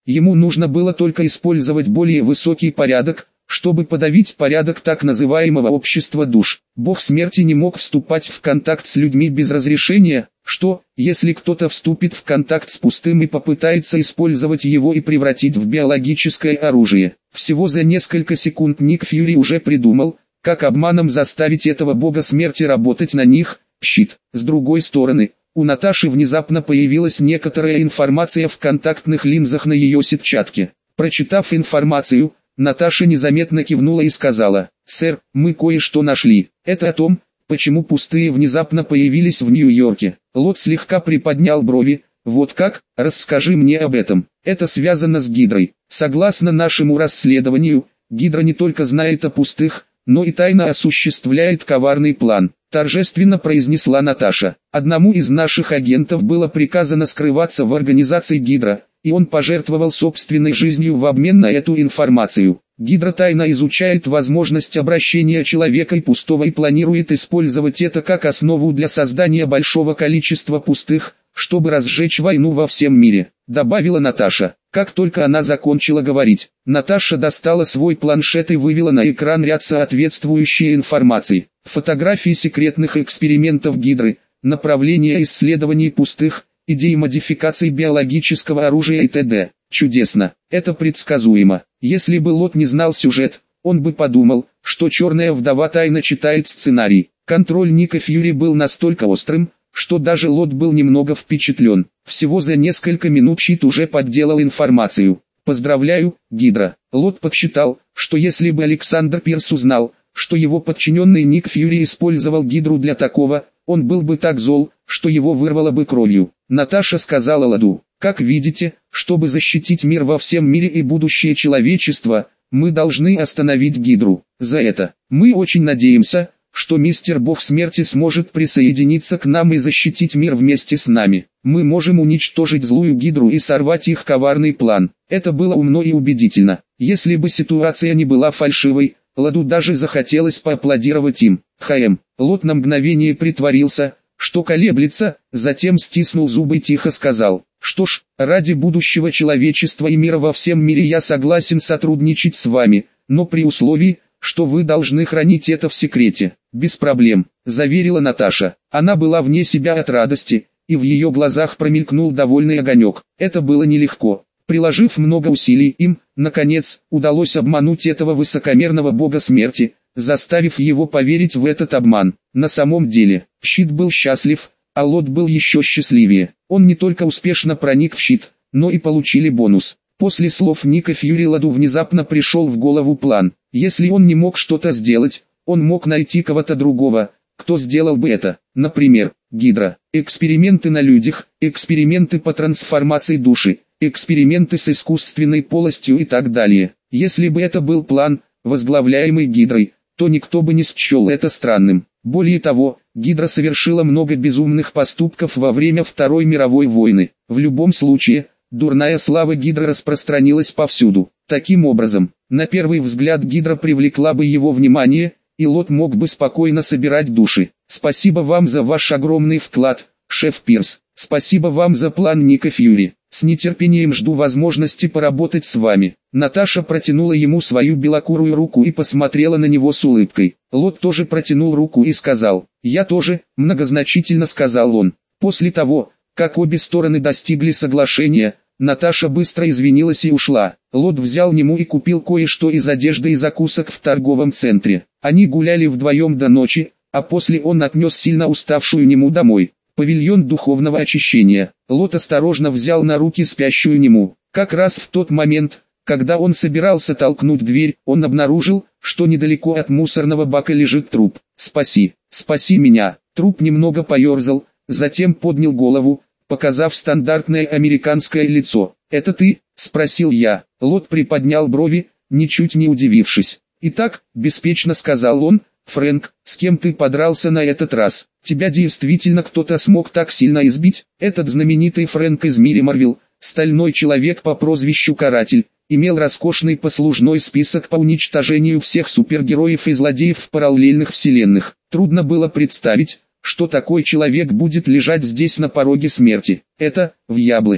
Ему нужно было только использовать более высокий порядок, чтобы подавить порядок так называемого общества душ. Бог смерти не мог вступать в контакт с людьми без разрешения, что, если кто-то вступит в контакт с пустым и попытается использовать его и превратить в биологическое оружие. Всего за несколько секунд Ник Фьюри уже придумал, как обманом заставить этого бога смерти работать на них, щит. С другой стороны, у Наташи внезапно появилась некоторая информация в контактных линзах на ее сетчатке. Прочитав информацию, Наташа незаметно кивнула и сказала: «Сэр, мы кое-что нашли. Это о том, почему пустые внезапно появились в Нью-Йорке». Лот слегка приподнял брови. «Вот как? Расскажи мне об этом». «Это связано с Гидрой. Согласно нашему расследованию, Гидра не только знает о пустых, но и тайно осуществляет коварный план», торжественно произнесла Наташа. «Одному из наших агентов было приказано скрываться в организации Гидра, и он пожертвовал собственной жизнью в обмен на эту информацию. Гидра тайно изучает возможность обращения человека и пустого и планирует использовать это как основу для создания большого количества пустых, чтобы разжечь войну во всем мире», добавила Наташа. Как только она закончила говорить, Наташа достала свой планшет и вывела на экран ряд соответствующей информации. Фотографии секретных экспериментов Гидры, направления исследований пустых, идеи модификации биологического оружия и т.д. Чудесно, это предсказуемо. Если бы Лот не знал сюжет, он бы подумал, что Черная Вдова тайно читает сценарий. Контроль Ника Фьюри был настолько острым, что даже Лот был немного впечатлен. Всего за несколько минут щит уже подделал информацию. «Поздравляю, Гидра». Лот подсчитал, что если бы Александр Пирс узнал, что его подчиненный Ник Фьюри использовал Гидру для такого, он был бы так зол, что его вырвало бы кровью. Наташа сказала Ладу: «Как видите, чтобы защитить мир во всем мире и будущее человечества, мы должны остановить Гидру. За это мы очень надеемся, что мистер Бог Смерти сможет присоединиться к нам и защитить мир вместе с нами. Мы можем уничтожить злую Гидру и сорвать их коварный план». Это было умно и убедительно. Если бы ситуация не была фальшивой, Ладу даже захотелось поаплодировать им. Лот на мгновение притворился, что колеблется, затем стиснул зубы и тихо сказал: «Что ж, ради будущего человечества и мира во всем мире я согласен сотрудничать с вами, но при условии, что вы должны хранить это в секрете». «Без проблем», — заверила Наташа. Она была вне себя от радости, и в ее глазах промелькнул довольный огонек. Это было нелегко. Приложив много усилий, им, наконец, удалось обмануть этого высокомерного бога смерти, заставив его поверить в этот обман. На самом деле, щит был счастлив, а Лот был еще счастливее. Он не только успешно проник в щит, но и получили бонус. После слов Ника Фьюри Ладу внезапно пришел в голову план. Если он не мог что-то сделать, он мог найти кого-то другого, кто сделал бы это. Например, Гидра. Эксперименты на людях, эксперименты по трансформации души, эксперименты с искусственной полостью и так далее. Если бы это был план, возглавляемый Гидрой, то никто бы не счел это странным. Более того, Гидра совершила много безумных поступков во время Второй мировой войны. В любом случае, дурная слава Гидры распространилась повсюду. Таким образом, на первый взгляд Гидра привлекла бы его внимание, и Лот мог бы спокойно собирать души. «Спасибо вам за ваш огромный вклад, шеф Пирс. Спасибо вам за план Ника Фьюри. С нетерпением жду возможности поработать с вами». Наташа протянула ему свою белокурую руку и посмотрела на него с улыбкой. Лот тоже протянул руку и сказал: «Я тоже», многозначительно сказал он. После того, как обе стороны достигли соглашения, Наташа быстро извинилась и ушла. Лот взял Нему и купил кое-что из одежды и закусок в торговом центре. Они гуляли вдвоем до ночи, а после он отнес сильно уставшую Нему домой. Павильон духовного очищения. Лот осторожно взял на руки спящую Нему. Как раз в тот момент, когда он собирался толкнуть дверь, он обнаружил, что недалеко от мусорного бака лежит труп. «Спаси, спаси меня!» Труп немного поерзал, затем поднял голову, показав стандартное американское лицо. «Это ты?» – спросил я. Лот приподнял брови, ничуть не удивившись. «Итак», – беспечно сказал он, – «Фрэнк, с кем ты подрался на этот раз? Тебя действительно кто-то смог так сильно избить?» Этот знаменитый Фрэнк из мира Марвел, стальной человек по прозвищу Каратель, имел роскошный послужной список по уничтожению всех супергероев и злодеев в параллельных вселенных. Трудно было представить, что такой человек будет лежать здесь на пороге смерти. Это, в яблочко.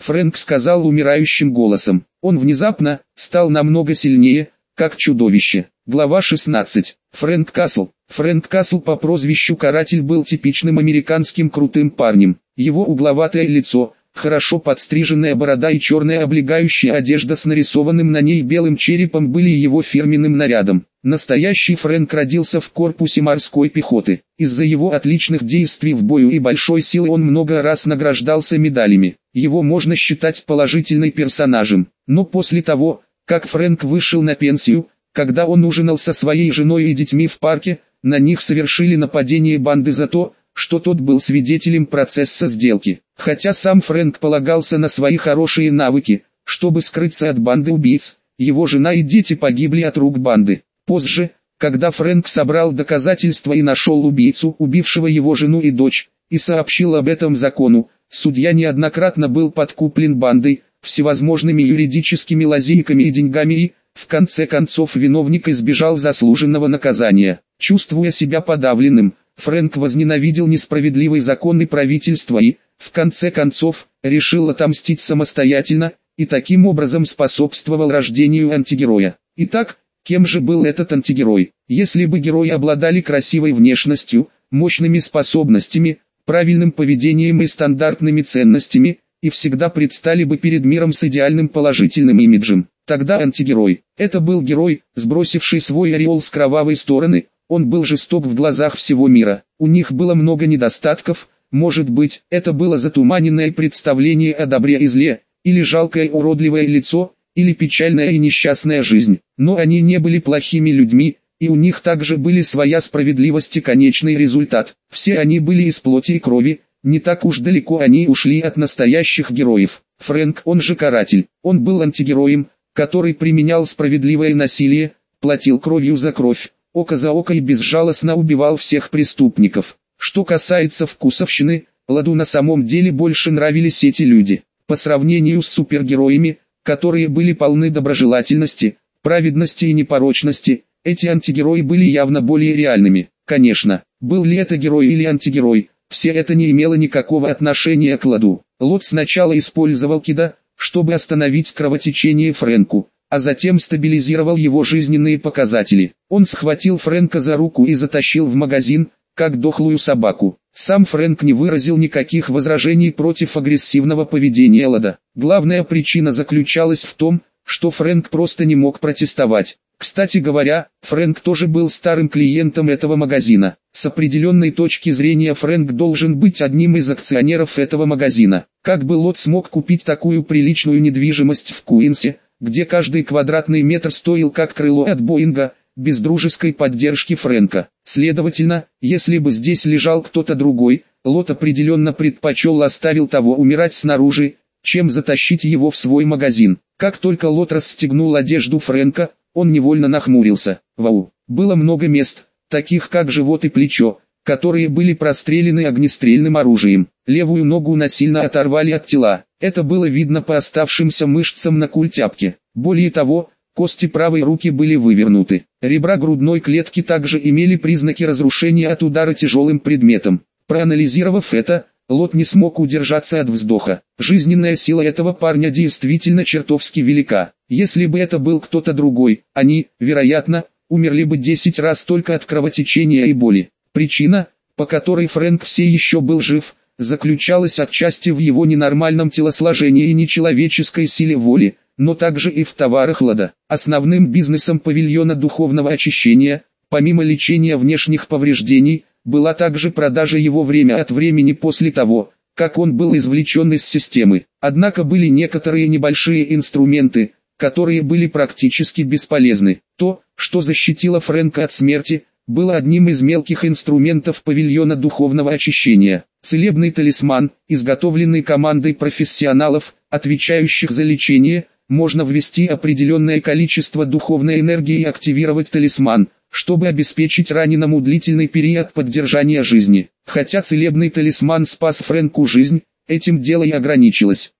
Фрэнк сказал умирающим голосом. Он внезапно стал намного сильнее, как чудовище. Глава 16. Фрэнк Касл. Фрэнк Касл по прозвищу Каратель был типичным американским крутым парнем. Его угловатое лицо, хорошо подстриженная борода и черная облегающая одежда с нарисованным на ней белым черепом были его фирменным нарядом. Настоящий Фрэнк родился в корпусе морской пехоты. Из-за его отличных действий в бою и большой силы он много раз награждался медалями. Его можно считать положительным персонажем. Но после того, как Фрэнк вышел на пенсию, когда он ужинал со своей женой и детьми в парке, на них совершили нападение банды за то, что тот был свидетелем процесса сделки. Хотя сам Фрэнк полагался на свои хорошие навыки, чтобы скрыться от банды убийц, его жена и дети погибли от рук банды. Позже, когда Фрэнк собрал доказательства и нашел убийцу, убившего его жену и дочь, и сообщил об этом закону, судья неоднократно был подкуплен бандой, всевозможными юридическими лазейками и деньгами и, в конце концов, виновник избежал заслуженного наказания. Чувствуя себя подавленным, Фрэнк возненавидел несправедливый закон и правительство и, в конце концов, решил отомстить самостоятельно, и таким образом способствовал рождению антигероя. Итак, кем же был этот антигерой? Если бы герои обладали красивой внешностью, мощными способностями, правильным поведением и стандартными ценностями, и всегда предстали бы перед миром с идеальным положительным имиджем, тогда антигерой. Это был герой, сбросивший свой ореол с кровавой стороны. Он был жесток в глазах всего мира. У них было много недостатков. Может быть, это было затуманенное представление о добре и зле, или жалкое уродливое лицо, или печальная и несчастная жизнь. Но они не были плохими людьми, и у них также были своя справедливость и конечный результат. Все они были из плоти и крови, не так уж далеко они ушли от настоящих героев. Фрэнк, он же Каратель, он был антигероем, который применял справедливое насилие, платил кровью за кровь, око за око и безжалостно убивал всех преступников. Что касается вкусовщины, Ладу на самом деле больше нравились эти люди. По сравнению с супергероями, которые были полны доброжелательности, праведности и непорочности, эти антигерои были явно более реальными. Конечно, был ли это герой или антигерой, все это не имело никакого отношения к Ладу. Лот сначала использовал Кида, чтобы остановить кровотечение Фрэнку, а затем стабилизировал его жизненные показатели. Он схватил Фрэнка за руку и затащил в магазин, как дохлую собаку. Сам Фрэнк не выразил никаких возражений против агрессивного поведения Лада. Главная причина заключалась в том, что Фрэнк просто не мог протестовать. Кстати говоря, Фрэнк тоже был старым клиентом этого магазина. С определенной точки зрения Фрэнк должен быть одним из акционеров этого магазина. Как бы Лот смог купить такую приличную недвижимость в Куинсе, где каждый квадратный метр стоил как крыло от Боинга, без дружеской поддержки Фрэнка? Следовательно, если бы здесь лежал кто-то другой, Лот определенно предпочел оставил того умирать снаружи, чем затащить его в свой магазин. Как только Лот расстегнул одежду Фрэнка, он невольно нахмурился. Вау, было много мест, таких как живот и плечо, которые были прострелены огнестрельным оружием. Левую ногу насильно оторвали от тела. Это было видно по оставшимся мышцам на культяпке. Более того, кости правой руки были вывернуты. Ребра грудной клетки также имели признаки разрушения от удара тяжелым предметом. Проанализировав это, Лот не смог удержаться от вздоха. Жизненная сила этого парня действительно чертовски велика. Если бы это был кто-то другой, они, вероятно, умерли бы 10 раз только от кровотечения и боли. Причина, по которой Фрэнк все еще был жив, заключалась отчасти в его ненормальном телосложении и нечеловеческой силе воли, но также и в товарах Лада. Основным бизнесом павильона духовного очищения, помимо лечения внешних повреждений, была также продажа его время от времени после того, как он был извлечен из системы. Однако были некоторые небольшие инструменты, которые были практически бесполезны. То, что защитило Фрэнка от смерти, было одним из мелких инструментов павильона духовного очищения. Целебный талисман, изготовленный командой профессионалов, отвечающих за лечение, можно ввести определенное количество духовной энергии и активировать талисман, чтобы обеспечить раненому длительный период поддержания жизни. Хотя целебный талисман спас Фрэнку жизнь, этим дело и ограничилось.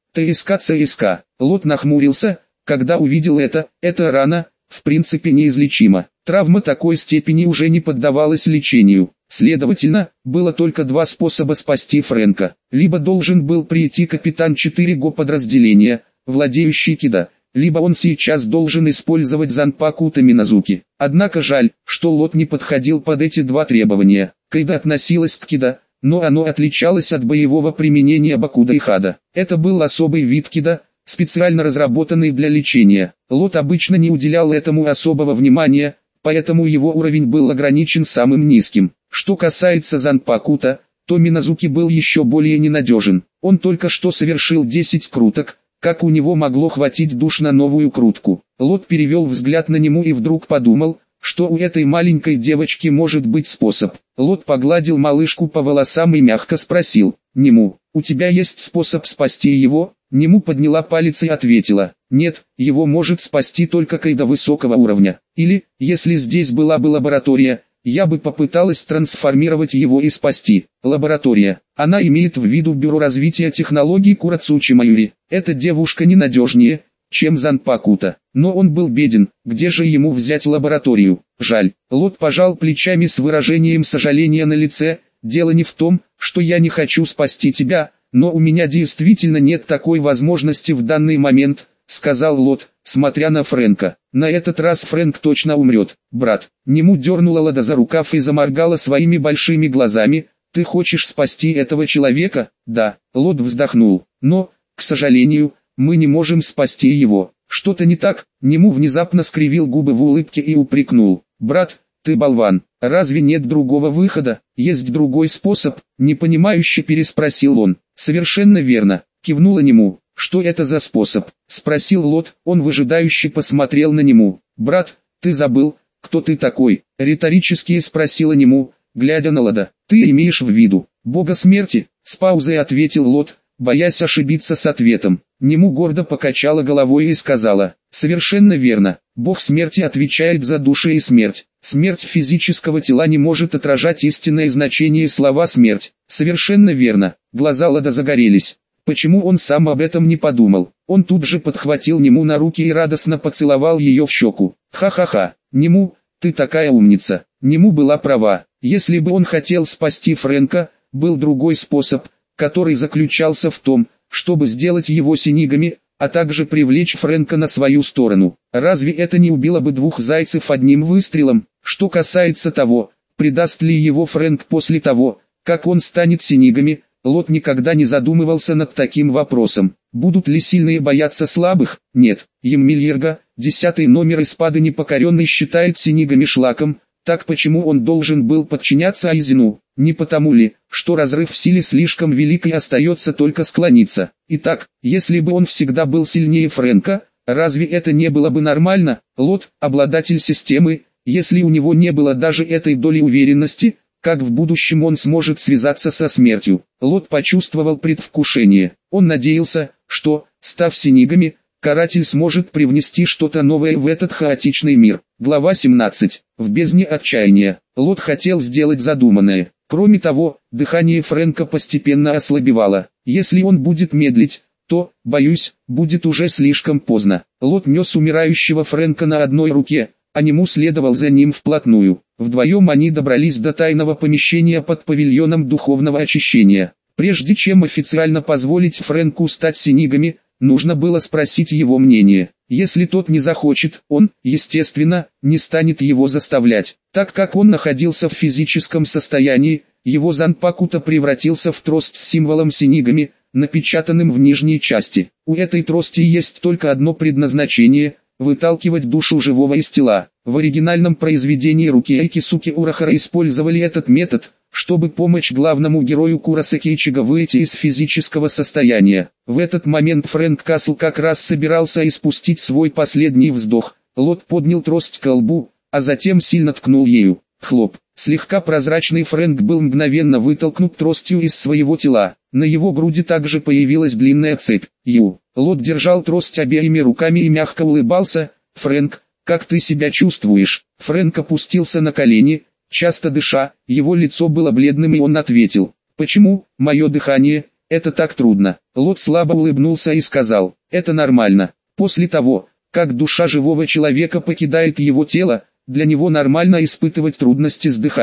ЦСК. Лот нахмурился, когда увидел эта рана, в принципе неизлечима. Травма такой степени уже не поддавалась лечению. Следовательно, было только два способа спасти Фрэнка. Либо должен был прийти капитан 4-го подразделения, владеющий Кида, либо он сейчас должен использовать Занпаку Таминазуки. Однако жаль, что лот не подходил под эти два требования. Кайда относилась к Кида, но оно отличалось от боевого применения Бакуда и Хада. Это был особый вид Кида, специально разработанный для лечения. Лот обычно не уделял этому особого внимания, поэтому его уровень был ограничен самым низким. Что касается Занпакута, то Миназуки был еще более ненадежен. Он только что совершил 10 круток, как у него могло хватить душ на новую крутку. Лот перевел взгляд на него и вдруг подумал, что у этой маленькой девочки может быть способ. Лот погладил малышку по волосам и мягко спросил: «Нему, у тебя есть способ спасти его?» Нему подняла палец и ответила: «Нет, его может спасти только Кайда высокого уровня. Или, если здесь была бы лаборатория, я бы попыталась трансформировать его и спасти». Лаборатория. Она имеет в виду Бюро развития технологий Курацучи Майюри. Эта девушка ненадежнее, чем Занпакута. Но он был беден, где же ему взять лабораторию? Жаль. Лот пожал плечами с выражением сожаления на лице. «Дело не в том, что я не хочу спасти тебя, но у меня действительно нет такой возможности в данный момент», сказал Лот, смотря на Фрэнка. «На этот раз Фрэнк точно умрет, брат». Нему дернула Лада за рукав и заморгала своими большими глазами. «Ты хочешь спасти этого человека?» «Да». Лот вздохнул. «Но, к сожалению, мы не можем спасти его». «Что-то не так?» Нему внезапно скривил губы в улыбке и упрекнул. «Брат, ты болван. Разве нет другого выхода? Есть другой способ?» Непонимающе переспросил он. «Совершенно верно», кивнула Нему. «Что это за способ?» спросил Лот. Он выжидающе посмотрел на Нему. «Брат, ты забыл, кто ты такой?» риторически спросила Нему, глядя на Лода. «Ты имеешь в виду бога смерти?» С паузой ответил Лот, боясь ошибиться с ответом. Нему гордо покачала головой и сказала: «Совершенно верно. Бог смерти отвечает за души и смерть. Смерть физического тела не может отражать истинное значение слова «смерть». Совершенно верно». Глаза Лода загорелись. Почему он сам об этом не подумал? Он тут же подхватил Нему на руки и радостно поцеловал ее в щеку. «Ха-ха-ха, Нему, ты такая умница». Нему была права. Если бы он хотел спасти Фрэнка, был другой способ, который заключался в том, чтобы сделать его синигами, а также привлечь Фрэнка на свою сторону. Разве это не убило бы двух зайцев одним выстрелом? Что касается того, предаст ли его Фрэнк после того, как он станет синигами, Лот никогда не задумывался над таким вопросом. Будут ли сильные бояться слабых? Нет. Емельерга, 10-й номер Испады Непокоренный, считает синигами шлаком. Так почему он должен был подчиняться Айзену? Не потому ли, что разрыв в силе слишком велик и остается только склониться? Итак, если бы он всегда был сильнее Фрэнка, разве это не было бы нормально? Лот, обладатель системы, если у него не было даже этой доли уверенности, как в будущем он сможет связаться со смертью? Лот почувствовал предвкушение. Он надеялся, что, став синигами, каратель сможет привнести что-то новое в этот хаотичный мир. Глава 17. В бездне отчаяния. Лот хотел сделать задуманное. Кроме того, дыхание Фрэнка постепенно ослабевало. Если он будет медлить, то, боюсь, будет уже слишком поздно. Лот нес умирающего Фрэнка на одной руке, а Нему следовал за ним вплотную. Вдвоем они добрались до тайного помещения под павильоном духовного очищения. Прежде чем официально позволить Фрэнку стать синигами, нужно было спросить его мнение. Если тот не захочет, он, естественно, не станет его заставлять. Так как он находился в физическом состоянии, его Занпакута превратился в трост с символом синигами, напечатанным в нижней части. У этой трости есть только одно предназначение – выталкивать душу живого из тела. В оригинальном произведении Рукиэй Кисуки Урахара использовали этот метод, чтобы помочь главному герою Курасаки Ичиго выйти из физического состояния. В этот момент Фрэнк Касл как раз собирался испустить свой последний вздох. Лот поднял трость к лбу, а затем сильно ткнул ею. Хлоп. Слегка прозрачный Фрэнк был мгновенно вытолкнут тростью из своего тела. На его груди также появилась длинная цепь. Лот держал трость обеими руками и мягко улыбался. «Фрэнк, как ты себя чувствуешь?» Фрэнк опустился на колени, часто дыша, его лицо было бледным и он ответил: «Почему, мое дыхание, это так трудно?» Лот слабо улыбнулся и сказал: «Это нормально. После того, как душа живого человека покидает его тело, для него нормально испытывать трудности с дыханием.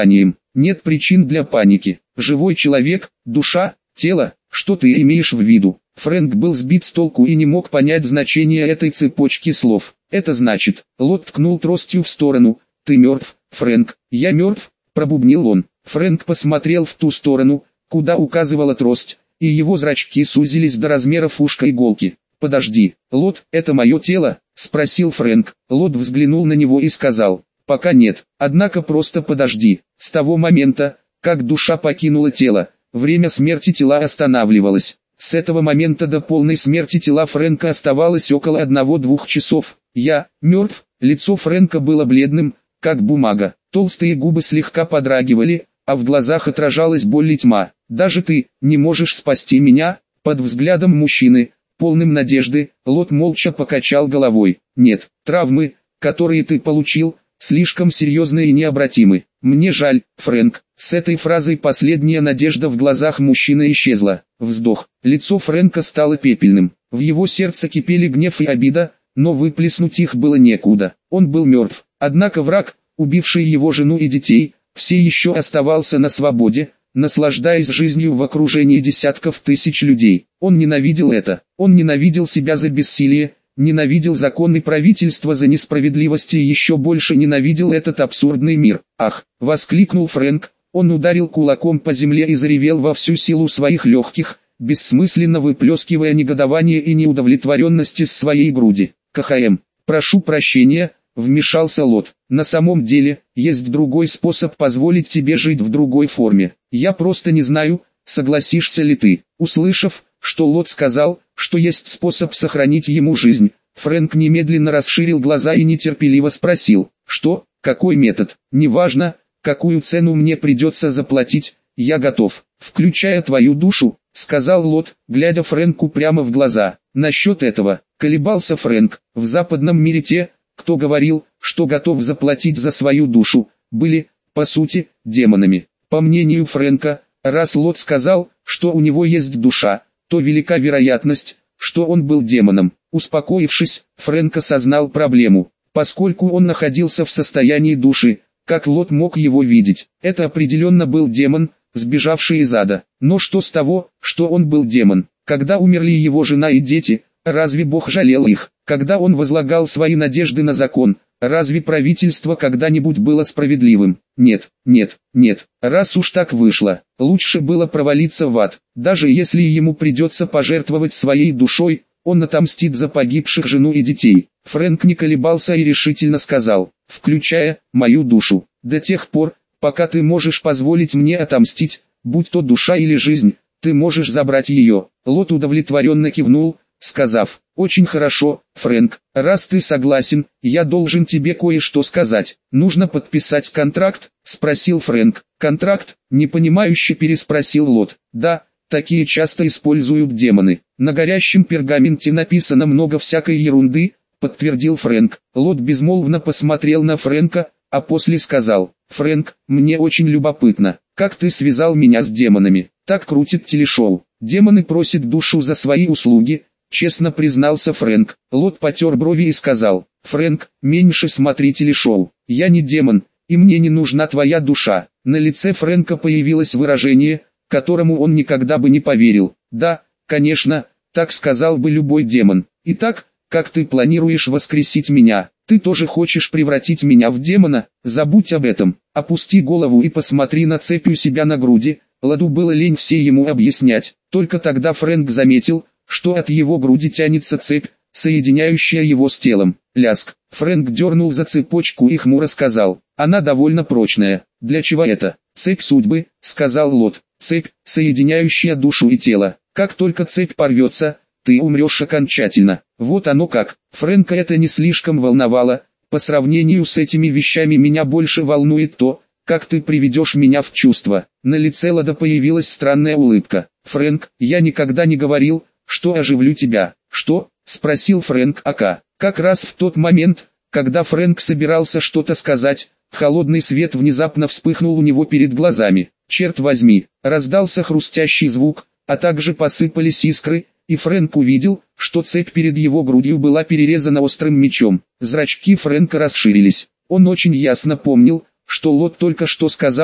Нет причин для паники. Живой человек, душа, тело, что ты имеешь в виду? Фрэнк был сбит с толку и не мог понять значение этой цепочки слов. Это значит, Лот ткнул тростью в сторону. Ты мертв, Фрэнк. Я мертв, пробубнил он. Фрэнк посмотрел в ту сторону, куда указывала трость, и его зрачки сузились до размеров ушка иголки. «Подожди, Лот, это мое тело?» – спросил Фрэнк. Лот взглянул на него и сказал, «Пока нет, однако просто подожди». С того момента, как душа покинула тело, время смерти тела останавливалось. С этого момента до полной смерти тела Фрэнка оставалось около 1-2 часов. «Я мертв», лицо Фрэнка было бледным, как бумага, толстые губы слегка подрагивали, а в глазах отражалась боль и тьма. «Даже ты не можешь спасти меня?» Под взглядом мужчины, полным надежды, Лот молча покачал головой. «Нет, травмы, которые ты получил, слишком серьезны и необратимы. Мне жаль, Фрэнк». С этой фразой последняя надежда в глазах мужчины исчезла. Вздох. Лицо Фрэнка стало пепельным. В его сердце кипели гнев и обида, но выплеснуть их было некуда. Он был мертв. Однако враг, убивший его жену и детей, все еще оставался на свободе, наслаждаясь жизнью в окружении десятков тысяч людей. Он ненавидел это. Он ненавидел себя за бессилие, ненавидел закон и правительство за несправедливость и еще больше ненавидел этот абсурдный мир. «Ах!» — воскликнул Фрэнк. Он ударил кулаком по земле и заревел во всю силу своих легких, бессмысленно выплескивая негодование и неудовлетворенность из своей груди. «КХМ, прошу прощения», — вмешался Лот. «На самом деле, есть другой способ позволить тебе жить в другой форме. Я просто не знаю, согласишься ли ты». Услышав, что Лот сказал, что есть способ сохранить ему жизнь, Фрэнк немедленно расширил глаза и нетерпеливо спросил, «Что? Какой метод? Неважно, какую цену мне придется заплатить, я готов, включая твою душу», — сказал Лот, глядя Фрэнку прямо в глаза. «Насчет этого», — колебался Фрэнк, — «в западном мире те, кто говорил, что готов заплатить за свою душу, были, по сути, демонами». По мнению Фрэнка, раз Лот сказал, что у него есть душа, то велика вероятность, что он был демоном. Успокоившись, Фрэнк осознал проблему. Поскольку он находился в состоянии души, как Лот мог его видеть? Это определенно был демон, сбежавший из ада. Но что с того, что он был демон? Когда умерли его жена и дети, разве Бог жалел их? Когда он возлагал свои надежды на закон, разве правительство когда-нибудь было справедливым? Нет, нет, нет. Раз уж так вышло, лучше было провалиться в ад. Даже если ему придется пожертвовать своей душой, он отомстит за погибших жену и детей. Фрэнк не колебался и решительно сказал, «Включая мою душу. До тех пор, пока ты можешь позволить мне отомстить, будь то душа или жизнь, ты можешь забрать ее». Лот удовлетворенно кивнул, сказав, «Очень хорошо, Фрэнк, раз ты согласен, я должен тебе кое-что сказать. Нужно подписать контракт?» — спросил Фрэнк. «Контракт?» — непонимающе переспросил Лот. «Да, такие часто используют демоны. На горящем пергаменте написано много всякой ерунды», — подтвердил Фрэнк. Лот безмолвно посмотрел на Фрэнка, а после сказал, «Фрэнк, мне очень любопытно, как ты связал меня с демонами. Так крутит телешоу. Демоны просят душу за свои услуги», — честно признался Фрэнк. Лот потер брови и сказал, «Фрэнк, меньше смотри телешоу. Я не демон, и мне не нужна твоя душа». На лице Фрэнка появилось выражение, которому он никогда бы не поверил. «Да, конечно, так сказал бы любой демон. Итак, как ты планируешь воскресить меня? Ты тоже хочешь превратить меня в демона? Забудь об этом. Опусти голову и посмотри на цепь у себя на груди». Ладу было лень все ему объяснять. Только тогда Фрэнк заметил, что от его груди тянется цепь, соединяющая его с телом. Ляск. Фрэнк дернул за цепочку и хмуро сказал, «Она довольно прочная. Для чего это?» «Цепь судьбы», — сказал Лот. «Цепь, соединяющая душу и тело. Как только цепь порвется, ты умрешь окончательно». Вот оно как. Фрэнка это не слишком волновало. По сравнению с этими вещами меня больше волнует то, как ты приведешь меня в чувство. На лице Лада появилась странная улыбка. «Фрэнк, я никогда не говорил, что оживлю тебя». «Что?» — спросил Фрэнк Ака. Как раз в тот момент, когда Фрэнк собирался что-то сказать, холодный свет внезапно вспыхнул у него перед глазами. «Черт возьми!» — раздался хрустящий звук, а также посыпались искры, и Фрэнк увидел, что цепь перед его грудью была перерезана острым мечом. Зрачки Фрэнка расширились. Он очень ясно помнил, что Лот только что сказал,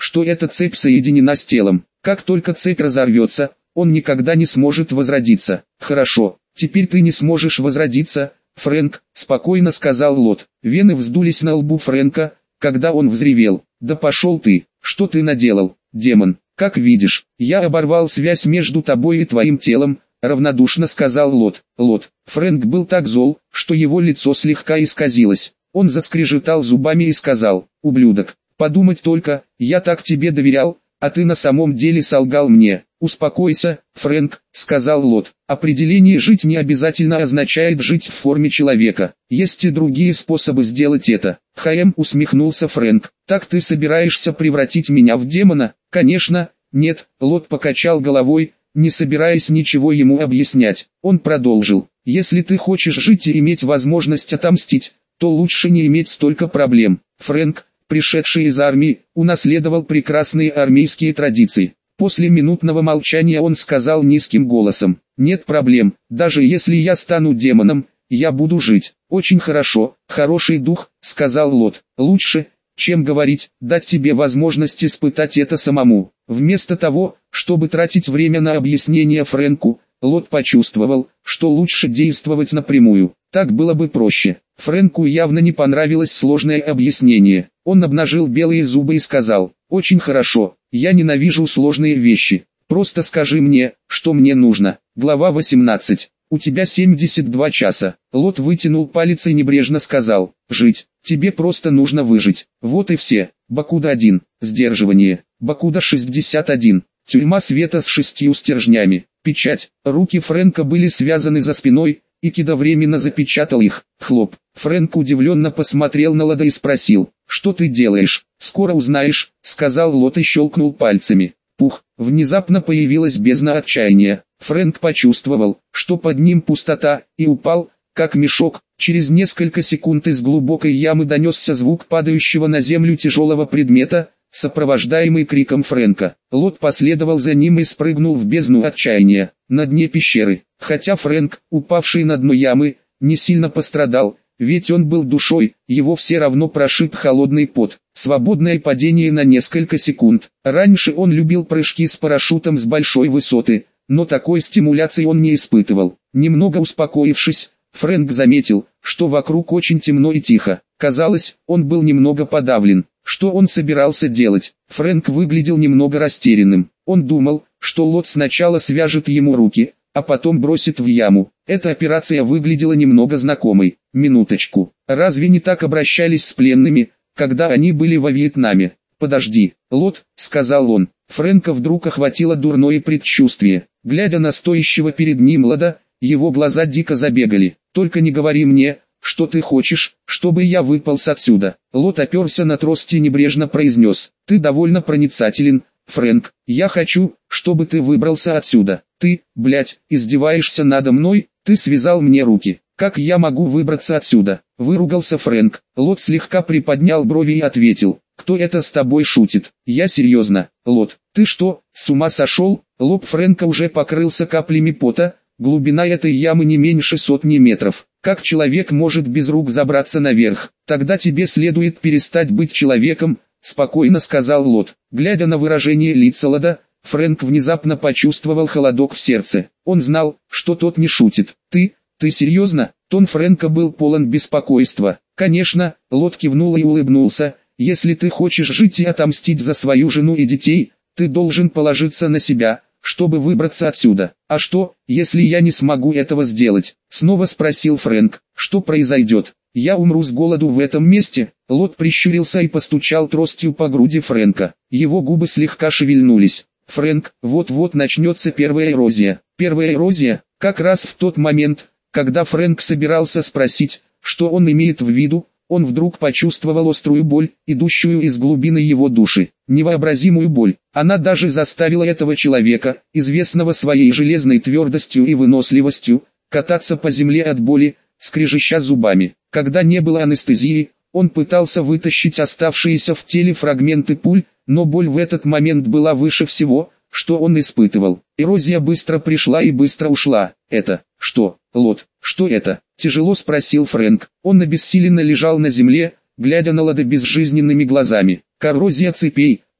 что эта цепь соединена с телом. Как только цепь разорвется, он никогда не сможет возродиться. Хорошо, теперь ты не сможешь возродиться, Фрэнк, спокойно сказал Лот. Вены вздулись на лбу Фрэнка, когда он взревел. Да пошел ты, что ты наделал, демон? Как видишь, я оборвал связь между тобой и твоим телом, равнодушно сказал Лот. Фрэнк был так зол, что его лицо слегка исказилось. Он заскрежетал зубами и сказал: ублюдок, подумать только, я так тебе доверял, а ты на самом деле солгал мне. Успокойся, Фрэнк, сказал Лот. Определение «жить» не обязательно означает жить в форме человека. Есть и другие способы сделать это. Усмехнулся Фрэнк. Так ты собираешься превратить меня в демона? Конечно, нет, Лот покачал головой, не собираясь ничего ему объяснять. Он продолжил: если ты хочешь жить и иметь возможность отомстить, то лучше не иметь столько проблем. Фрэнк, пришедший из армии, унаследовал прекрасные армейские традиции. После минутного молчания он сказал низким голосом: нет проблем, даже если я стану демоном, я буду жить. Очень хорошо, хороший дух, сказал Лот. Лучше, чем говорить, дать тебе возможность испытать это самому. Вместо того, чтобы тратить время на объяснение Фрэнку, Лот почувствовал, что лучше действовать напрямую. Так было бы проще. Фрэнку явно не понравилось сложное объяснение. Он обнажил белые зубы и сказал: очень хорошо, я ненавижу сложные вещи. Просто скажи мне, что мне нужно. Глава 18. У тебя 72 часа. Лот вытянул палец и небрежно сказал: жить. Тебе просто нужно выжить. Вот и все. Бакуда 1. Сдерживание. Бакуда 61. Тюрьма света с 6 стержнями. Печать. Руки Фрэнка были связаны за спиной, и Кида временно запечатал их. Хлоп. Фрэнк удивленно посмотрел на Лода и спросил: что ты делаешь? Скоро узнаешь, сказал Лот и щелкнул пальцами. Пух. Внезапно появилась бездна отчаяния. Фрэнк почувствовал, что под ним пустота, и упал, как мешок. Через несколько секунд из глубокой ямы донесся звук падающего на землю тяжелого предмета, сопровождаемый криком Фрэнка. Лот последовал за ним и спрыгнул в бездну отчаяния. На дне пещеры, хотя Фрэнк, упавший на дно ямы, не сильно пострадал, ведь он был душой, его все равно прошиб холодный пот. Свободное падение на несколько секунд. Раньше он любил прыжки с парашютом с большой высоты, но такой стимуляции он не испытывал. Немного успокоившись, Фрэнк заметил, что вокруг очень темно и тихо. Казалось, он был немного подавлен. Что он собирался делать? Фрэнк выглядел немного растерянным. Он думал, что Лот сначала свяжет ему руки, а потом бросит в яму. Эта операция выглядела немного знакомой. Минуточку. Разве не так обращались с пленными, когда они были во Вьетнаме? Подожди, Лот, сказал он. Фрэнка вдруг охватило дурное предчувствие. Глядя на стоящего перед ним Лода, его глаза дико забегали. Только не говори мне, что ты хочешь, чтобы я выполз отсюда. Лот оперся на трость и небрежно произнес: ты довольно проницателен, Фрэнк. Я хочу, чтобы ты выбрался отсюда. Ты, блядь, издеваешься надо мной? Ты связал мне руки. Как я могу выбраться отсюда? Выругался Фрэнк. Лот слегка приподнял брови и ответил: кто это с тобой шутит? Я серьезно. Лот, ты что, с ума сошел? Лоб Фрэнка уже покрылся каплями пота. Глубина этой ямы не меньше сотни метров. Как человек может без рук забраться наверх? Тогда тебе следует перестать быть человеком, спокойно сказал Лот. Глядя на выражение лица Лода, Фрэнк внезапно почувствовал холодок в сердце. Он знал, что тот не шутит. Ты серьезно? Тон Фрэнка был полон беспокойства. Конечно, Лот кивнул и улыбнулся. Если ты хочешь жить и отомстить за свою жену и детей, ты должен положиться на себя, чтобы выбраться отсюда. А что, если я не смогу этого сделать? Снова спросил Фрэнк. Что произойдет? Я умру с голоду в этом месте? Лот прищурился и постучал тростью по груди Фрэнка. Его губы слегка шевельнулись. Фрэнк, вот-вот начнется первая эрозия. Первая эрозия? Как раз в тот момент, когда Фрэнк собирался спросить, что он имеет в виду, он вдруг почувствовал острую боль, идущую из глубины его души. Невообразимую боль. Она даже заставила этого человека, известного своей железной твердостью и выносливостью, кататься по земле от боли, скрежеща зубами. Когда не было анестезии, он пытался вытащить оставшиеся в теле фрагменты пуль, но боль в этот момент была выше всего, что он испытывал. Эрозия быстро пришла и быстро ушла. Это, что, Лот, что это? Тяжело спросил Фрэнк. Он обессиленно лежал на земле, глядя на Лода безжизненными глазами. Коррозия цепей,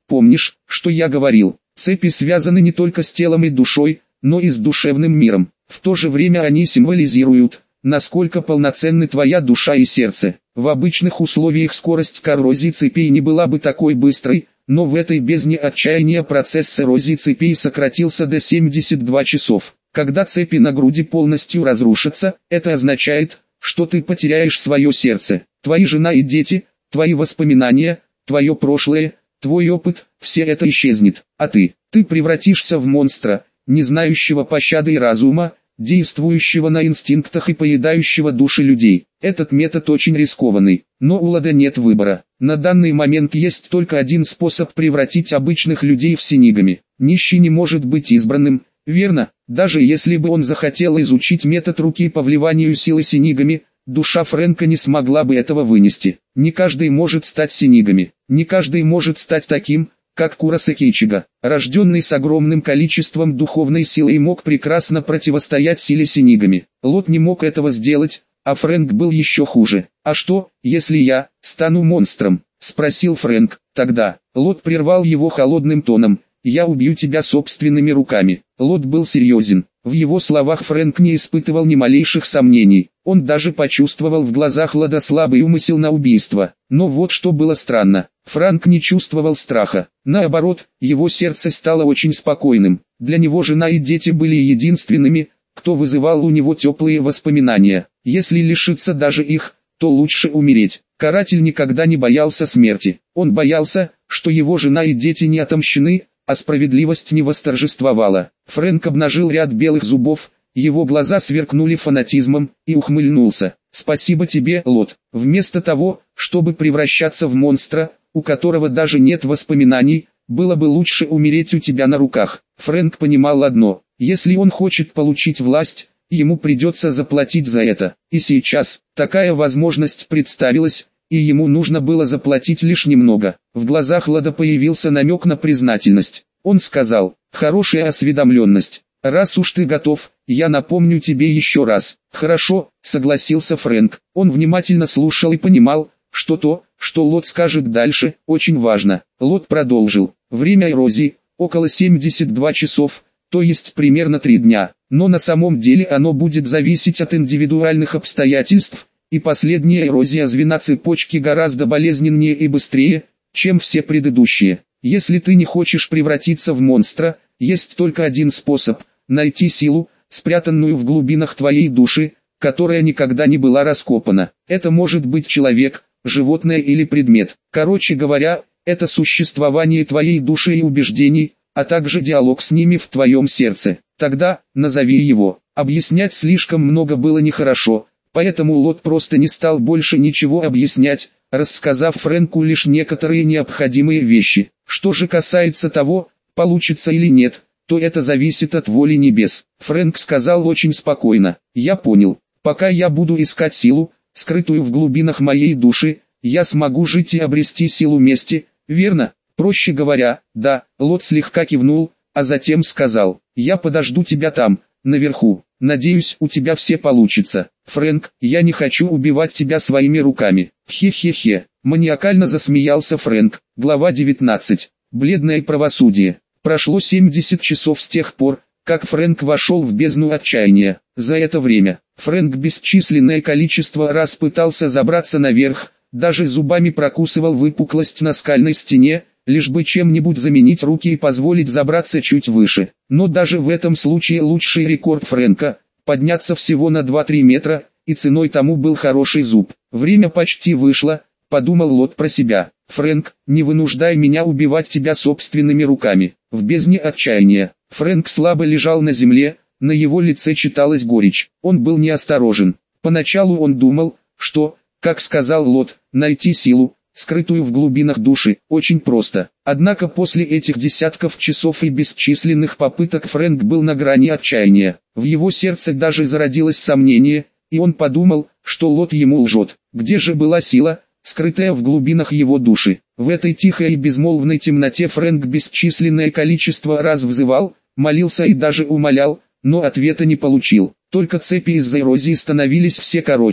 Помнишь, что я говорил? Цепи связаны не только с телом и душой, но и с душевным миром. В то же время они символизируют, насколько полноценны твоя душа и сердце. В обычных условиях скорость коррозии цепей не была бы такой быстрой, но в этой бездне отчаяния процесс эрозии цепей сократился до 72 часов. Когда цепи на груди полностью разрушатся, это означает, что ты потеряешь свое сердце. Твои жена и дети, твои воспоминания, твое прошлое, твой опыт, все это исчезнет. А ты превратишься в монстра, не знающего пощады и разума, действующего на инстинктах и поедающего души людей. Этот метод очень рискованный, но у Лода нет выбора. На данный момент есть только один способ превратить обычных людей в синигами. Нищий не может быть избранным, верно? Даже если бы он захотел изучить метод руки по вливанию силы синигами, душа Фрэнка не смогла бы этого вынести. Не каждый может стать синигами, не каждый может стать таким, как Куросаки Ичиго, рожденный с огромным количеством духовной силы и мог прекрасно противостоять силе синигами. Лот не мог этого сделать, а Фрэнк был еще хуже. «А что, если я стану монстром?» – спросил Фрэнк. Тогда Лот прервал его холодным тоном. «Я убью тебя собственными руками». Лот был серьезен. В его словах Фрэнк не испытывал ни малейших сомнений. Он даже почувствовал в глазах Лода слабый умысел на убийство. Но вот что было странно. Фрэнк не чувствовал страха. Наоборот, его сердце стало очень спокойным. Для него жена и дети были единственными, кто вызывал у него теплые воспоминания. Если лишиться даже их, то лучше умереть. Каратель никогда не боялся смерти. Он боялся, что его жена и дети не отомщены, а справедливость не восторжествовала. Фрэнк обнажил ряд белых зубов, его глаза сверкнули фанатизмом, и ухмыльнулся. «Спасибо тебе, Лот. Вместо того, чтобы превращаться в монстра, у которого даже нет воспоминаний, было бы лучше умереть у тебя на руках». Фрэнк понимал одно: если он хочет получить власть, ему придется заплатить за это. И сейчас такая возможность представилась, и ему нужно было заплатить лишь немного. В глазах Лода появился намек на признательность. Он сказал: «Хорошая осведомленность. Раз уж ты готов, я напомню тебе еще раз». «Хорошо», — согласился Фрэнк. Он внимательно слушал и понимал, что то, что Лот скажет дальше, очень важно. Лот продолжил: «Время эрозии — около 72 часов, то есть примерно 3 дня. Но на самом деле оно будет зависеть от индивидуальных обстоятельств, и последняя эрозия звена цепочки гораздо болезненнее и быстрее, чем все предыдущие. Если ты не хочешь превратиться в монстра, есть только один способ – найти силу, спрятанную в глубинах твоей души, которая никогда не была раскопана. Это может быть человек, животное или предмет. Короче говоря, это существование твоей души и убеждений, а также диалог с ними в твоем сердце. Тогда, назови его». Объяснять слишком много было нехорошо, поэтому Лот просто не стал больше ничего объяснять, рассказав Фрэнку лишь некоторые необходимые вещи. Что же касается того, получится или нет, то это зависит от воли небес. Фрэнк сказал очень спокойно: «Я понял. Пока я буду искать силу, скрытую в глубинах моей души, я смогу жить и обрести силу мести, верно?» Проще говоря, да. Лот слегка кивнул, а затем сказал: «Я подожду тебя там, наверху. Надеюсь, у тебя все получится. Фрэнк, я не хочу убивать тебя своими руками». «Хе-хе-хе», маниакально засмеялся Фрэнк. Глава 19. Бледное правосудие. Прошло 70 часов с тех пор, как Фрэнк вошел в бездну отчаяния. За это время, Фрэнк бесчисленное количество раз пытался забраться наверх, даже зубами прокусывал выпуклость на скальной стене, лишь бы чем-нибудь заменить руки и позволить забраться чуть выше. Но даже в этом случае лучший рекорд Фрэнка – подняться всего на 2-3 метра, и ценой тому был хороший зуб. «Время почти вышло», – подумал Лот про себя. «Фрэнк, не вынуждай меня убивать тебя собственными руками». В бездне отчаяния, Фрэнк слабо лежал на земле, на его лице читалась горечь. Он был неосторожен. Поначалу он думал, что, как сказал Лот, найти силу, скрытую в глубинах души, очень просто. Однако после этих десятков часов и бесчисленных попыток Фрэнк был на грани отчаяния. В его сердце даже зародилось сомнение, и он подумал, что Лот ему лжет. Где же была сила, скрытая в глубинах его души? В этой тихой и безмолвной темноте Фрэнк бесчисленное количество раз взывал, молился и даже умолял, но ответа не получил. Только цепи из-за эрозии становились все короче,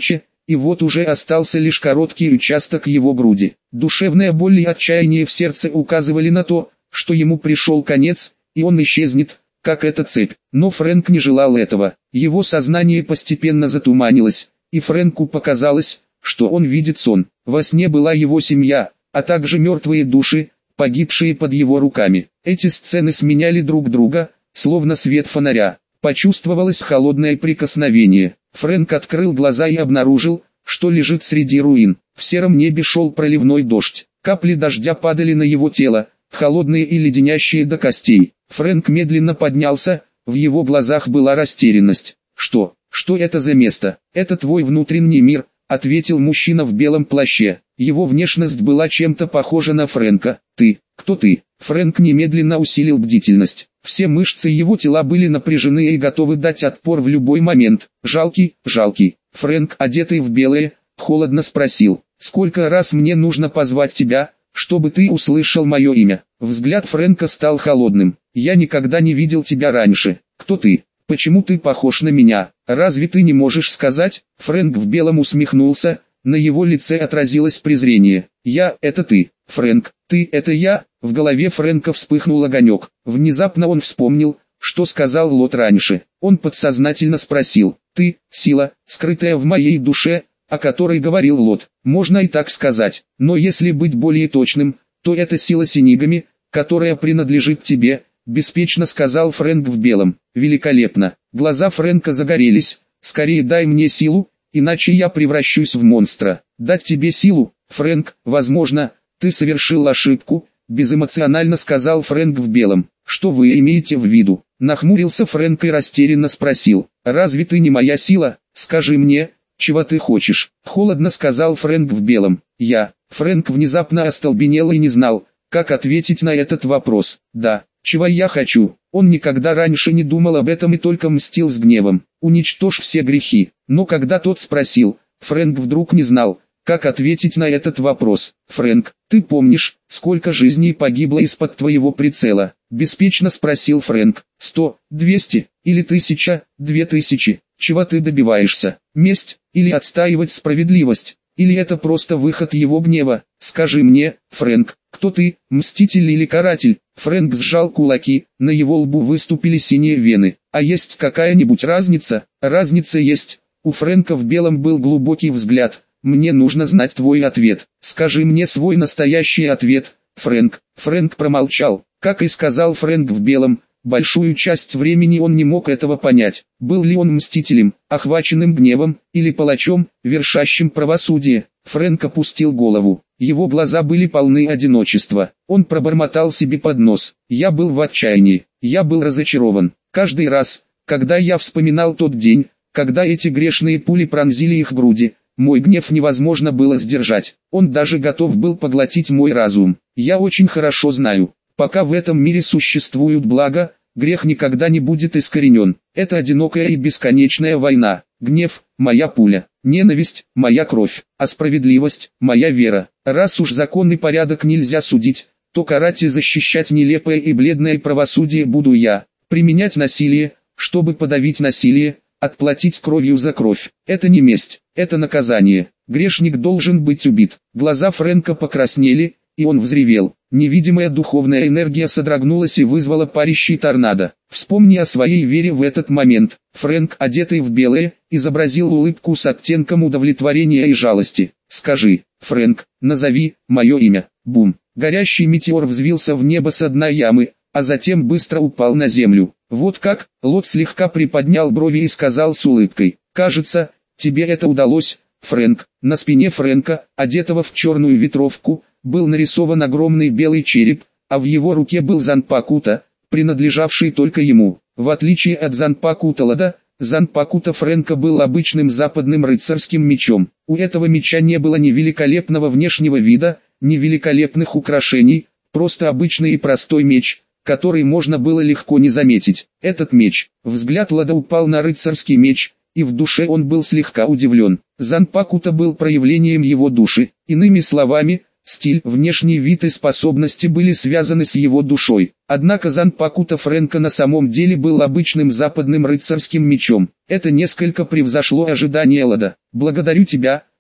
и вот уже остался лишь короткий участок его груди. Душевная боль и отчаяние в сердце указывали на то, что ему пришел конец, и он исчезнет, как эта цепь. Но Фрэнк не желал этого. Его сознание постепенно затуманилось, и Фрэнку показалось, что он видит сон. Во сне была его семья, а также мертвые души, погибшие под его руками. Эти сцены сменяли друг друга, словно свет фонаря. Почувствовалось холодное прикосновение. Фрэнк открыл глаза и обнаружил, что лежит среди руин. В сером небе шел проливной дождь. Капли дождя падали на его тело, холодные и леденящие до костей. Фрэнк медленно поднялся, в его глазах была растерянность. «Что? Что это за место?» «Это твой внутренний мир», — ответил мужчина в белом плаще. Его внешность была чем-то похожа на Фрэнка. «Ты? Кто ты?» Фрэнк немедленно усилил бдительность. Все мышцы его тела были напряжены и готовы дать отпор в любой момент. «Жалкий». Фрэнк, одетый в белое, холодно спросил: «Сколько раз мне нужно позвать тебя, чтобы ты услышал мое имя?» Взгляд Фрэнка стал холодным. «Я никогда не видел тебя раньше. Кто ты? Почему ты похож на меня? Разве ты не можешь сказать?» Фрэнк в белом усмехнулся, на его лице отразилось презрение. «Я — это ты, Фрэнк, ты — это я». В голове Фрэнка вспыхнул огонек. Внезапно он вспомнил, что сказал Лот раньше. Он подсознательно спросил: «Ты — сила, скрытая в моей душе, о которой говорил Лот?» Можно и так сказать, но если быть более точным, то это сила Синигами, которая принадлежит тебе, беспечно сказал Фрэнк в белом. «Великолепно». Глаза Фрэнка загорелись. «Скорее дай мне силу, иначе я превращусь в монстра». «Дать тебе силу, Фрэнк? Возможно, ты совершил ошибку», — безэмоционально сказал Фрэнк в белом. «Что вы имеете в виду?» Нахмурился Фрэнк и растерянно спросил: «Разве ты не моя сила? Скажи мне, чего ты хочешь?» Холодно сказал Фрэнк в белом. Фрэнк внезапно остолбенел и не знал, как ответить на этот вопрос. «Да, чего я хочу?» Он никогда раньше не думал об этом и только мстил с гневом. «Уничтожь все грехи». Но когда тот спросил, Фрэнк вдруг не знал, как ответить на этот вопрос. «Фрэнк, ты помнишь, сколько жизней погибло из-под твоего прицела?» Беспечно спросил Фрэнк. 100, 200, или 1000, 2000. Чего ты добиваешься? Месть, или отстаивать справедливость? Или это просто выход его гнева? Скажи мне, Фрэнк, кто ты, мститель или каратель?» Фрэнк сжал кулаки, на его лбу выступили синие вены. «А есть какая-нибудь разница?» «Разница есть». У Фрэнка в белом был глубокий взгляд. «Мне нужно знать твой ответ. Скажи мне свой настоящий ответ, Фрэнк». Фрэнк промолчал. Как и сказал Фрэнк в белом, большую часть времени он не мог этого понять. Был ли он мстителем, охваченным гневом, или палачом, вершащим правосудие? Фрэнк опустил голову. Его глаза были полны одиночества. Он пробормотал себе под нос: «Я был в отчаянии. Я был разочарован. Каждый раз, когда я вспоминал тот день, когда эти грешные пули пронзили их груди, мой гнев невозможно было сдержать. Он даже готов был поглотить мой разум. Я очень хорошо знаю, пока в этом мире существуют блага, грех никогда не будет искоренен. Это одинокая и бесконечная война. Гнев – моя пуля, ненависть – моя кровь, а справедливость – моя вера. Раз уж закон и порядок нельзя судить, то карать и защищать нелепое и бледное правосудие буду я. Применять насилие, чтобы подавить насилие, отплатить кровью за кровь. Это не месть, это наказание. Грешник должен быть убит». Глаза Фрэнка покраснели, и он взревел. Невидимая духовная энергия содрогнулась и вызвала парящий торнадо. Вспомни о своей вере в этот момент. Фрэнк, одетый в белое, изобразил улыбку с оттенком удовлетворения и жалости. «Скажи, Фрэнк, назови мое имя». Бум! Горящий метеор взвился в небо с дна ямы, а затем быстро упал на землю. «Вот как?» Лот слегка приподнял брови и сказал с улыбкой: «Кажется, тебе это удалось, Фрэнк». На спине Фрэнка, одетого в черную ветровку, был нарисован огромный белый череп, а в его руке был Занпакута, принадлежавший только ему. В отличие от Занпакута Лода, Занпакута Фрэнка был обычным западным рыцарским мечом. У этого меча не было ни великолепного внешнего вида, ни великолепных украшений, просто обычный и простой меч, который можно было легко не заметить. Этот меч. Взгляд Лода упал на рыцарский меч, и в душе он был слегка удивлен. Занпакута был проявлением его души. Иными словами, стиль, внешний вид и способности были связаны с его душой. Однако Занпакута Фрэнка на самом деле был обычным западным рыцарским мечом. Это несколько превзошло ожидания Лода. «Благодарю тебя,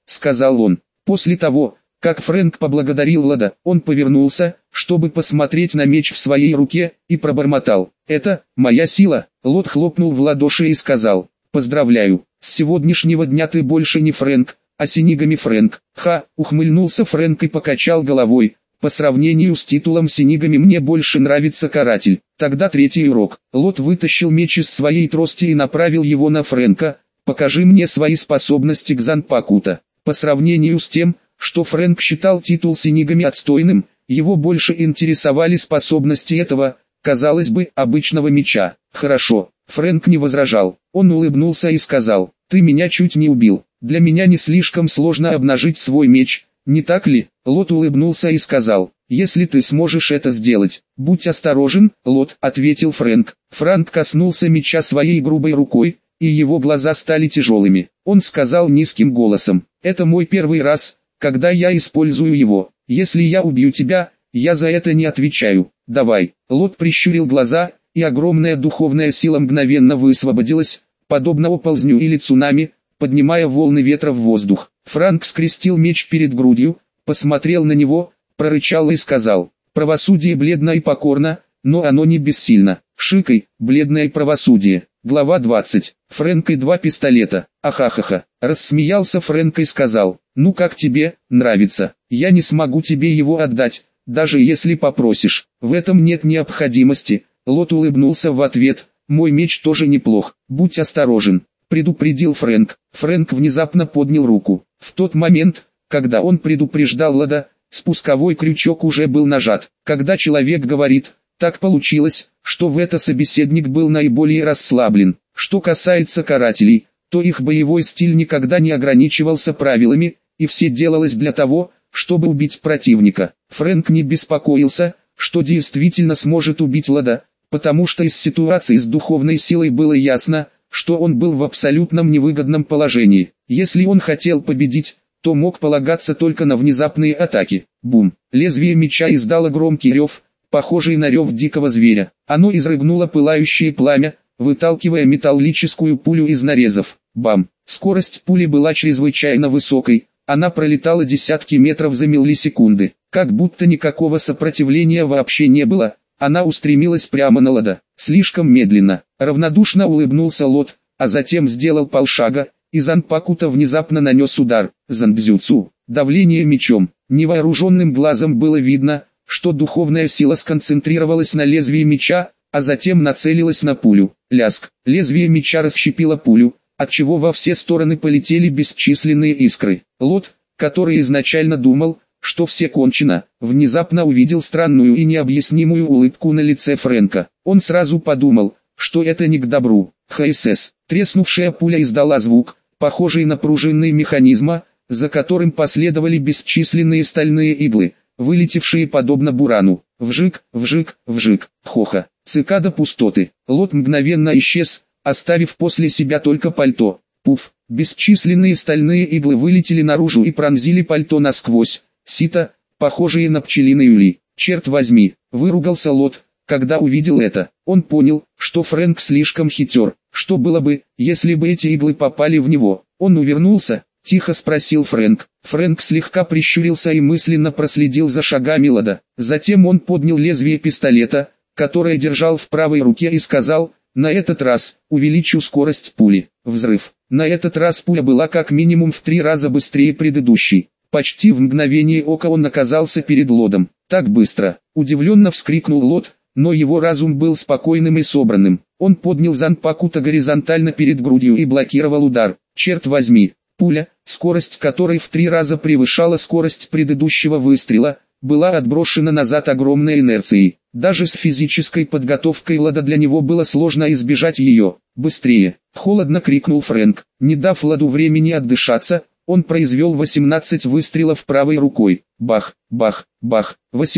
сказал он. После того, как Фрэнк поблагодарил Лода, он повернулся, чтобы посмотреть на меч в своей руке, и пробормотал: «Это моя сила». Лод хлопнул в ладоши и сказал: «Поздравляю, с сегодняшнего дня ты больше не Фрэнк, а Синигами Фрэнк». «Ха!» — ухмыльнулся Фрэнк и покачал головой. «По сравнению с титулом Синигами мне больше нравится Каратель». Тогда третий урок. Лот вытащил меч из своей трости и направил его на Фрэнка. «Покажи мне свои способности к Занпакута». По сравнению с тем, что Фрэнк считал титул Синигами отстойным, его больше интересовали способности этого, казалось бы, обычного меча. «Хорошо». Фрэнк не возражал. Он улыбнулся и сказал: «Ты меня чуть не убил. Для меня не слишком сложно обнажить свой меч, не так ли?» Лот улыбнулся и сказал: «Если ты сможешь это сделать, будь осторожен, Лот», — ответил Фрэнк. Фрэнк коснулся меча своей грубой рукой, и его глаза стали тяжелыми. Он сказал низким голосом: «Это мой первый раз, когда я использую его. Если я убью тебя, я за это не отвечаю. Давай». Лот прищурил глаза, и огромная духовная сила мгновенно высвободилась, подобно оползню или цунами, поднимая волны ветра в воздух. Фрэнк скрестил меч перед грудью, посмотрел на него, прорычал и сказал: «Правосудие бледно и покорно, но оно не бессильно». Шикай, бледное правосудие. Глава 20. Фрэнк и два пистолета. Ахахаха. Рассмеялся Фрэнк и сказал: «Ну как тебе, нравится? Я не смогу тебе его отдать, даже если попросишь. В этом нет необходимости». Лот улыбнулся в ответ: «Мой меч тоже неплох, будь осторожен», — предупредил Фрэнк. Фрэнк внезапно поднял руку. В тот момент, когда он предупреждал Лода, спусковой крючок уже был нажат. Когда человек говорит: «Так получилось, что в это собеседник был наиболее расслаблен». Что касается карателей, то их боевой стиль никогда не ограничивался правилами, и все делалось для того, чтобы убить противника. Фрэнк не беспокоился, что действительно сможет убить Лода, потому что из ситуации с духовной силой было ясно, что он был в абсолютном невыгодном положении. Если он хотел победить, то мог полагаться только на внезапные атаки. Бум! Лезвие меча издало громкий рев, похожий на рев дикого зверя. Оно изрыгнуло пылающее пламя, выталкивая металлическую пулю из нарезов. Бам! Скорость пули была чрезвычайно высокой, она пролетала десятки метров за миллисекунды. Как будто никакого сопротивления вообще не было, она устремилась прямо на Лода. Слишком медленно. Равнодушно улыбнулся Лот, а затем сделал полшага, и Занпакута внезапно нанес удар. Занбзюцу. Давление мечом. Невооруженным глазом было видно, что духовная сила сконцентрировалась на лезвии меча, а затем нацелилась на пулю. Ляск. Лезвие меча расщепило пулю, отчего во все стороны полетели бесчисленные искры. Лот, который изначально думал, что все кончено, внезапно увидел странную и необъяснимую улыбку на лице Фрэнка. Он сразу подумал, что это не к добру. ХСС. Треснувшая пуля издала звук, похожий на пружинный механизм, за которым последовали бесчисленные стальные иглы, вылетевшие подобно бурану. Вжик, вжик, вжик. Хоха. Цикада пустоты. Лот мгновенно исчез, оставив после себя только пальто. Пуф. Бесчисленные стальные иглы вылетели наружу и пронзили пальто насквозь. Сито, похожие на пчелиный улей. Черт возьми, выругался Лот, когда увидел это. Он понял, что Фрэнк слишком хитер. Что было бы, если бы эти иглы попали в него? Он увернулся? Тихо спросил Фрэнк. Фрэнк слегка прищурился и мысленно проследил за шагами Лода. Затем он поднял лезвие пистолета, которое держал в правой руке, и сказал: «На этот раз увеличу скорость пули». Взрыв. На этот раз пуля была как минимум в 3 раза быстрее предыдущей. Почти в мгновение ока он оказался перед Лодом. «Так быстро!» – удивленно вскрикнул Лод, но его разум был спокойным и собранным. Он поднял Занпакута горизонтально перед грудью и блокировал удар. Черт возьми! Пуля, скорость которой в 3 раза превышала скорость предыдущего выстрела, была отброшена назад огромной инерцией. Даже с физической подготовкой Лода для него было сложно избежать ее. «Быстрее!» – холодно крикнул Фрэнк. Не дав Лоду времени отдышаться, он произвел 18 выстрелов правой рукой. Бах, бах, бах.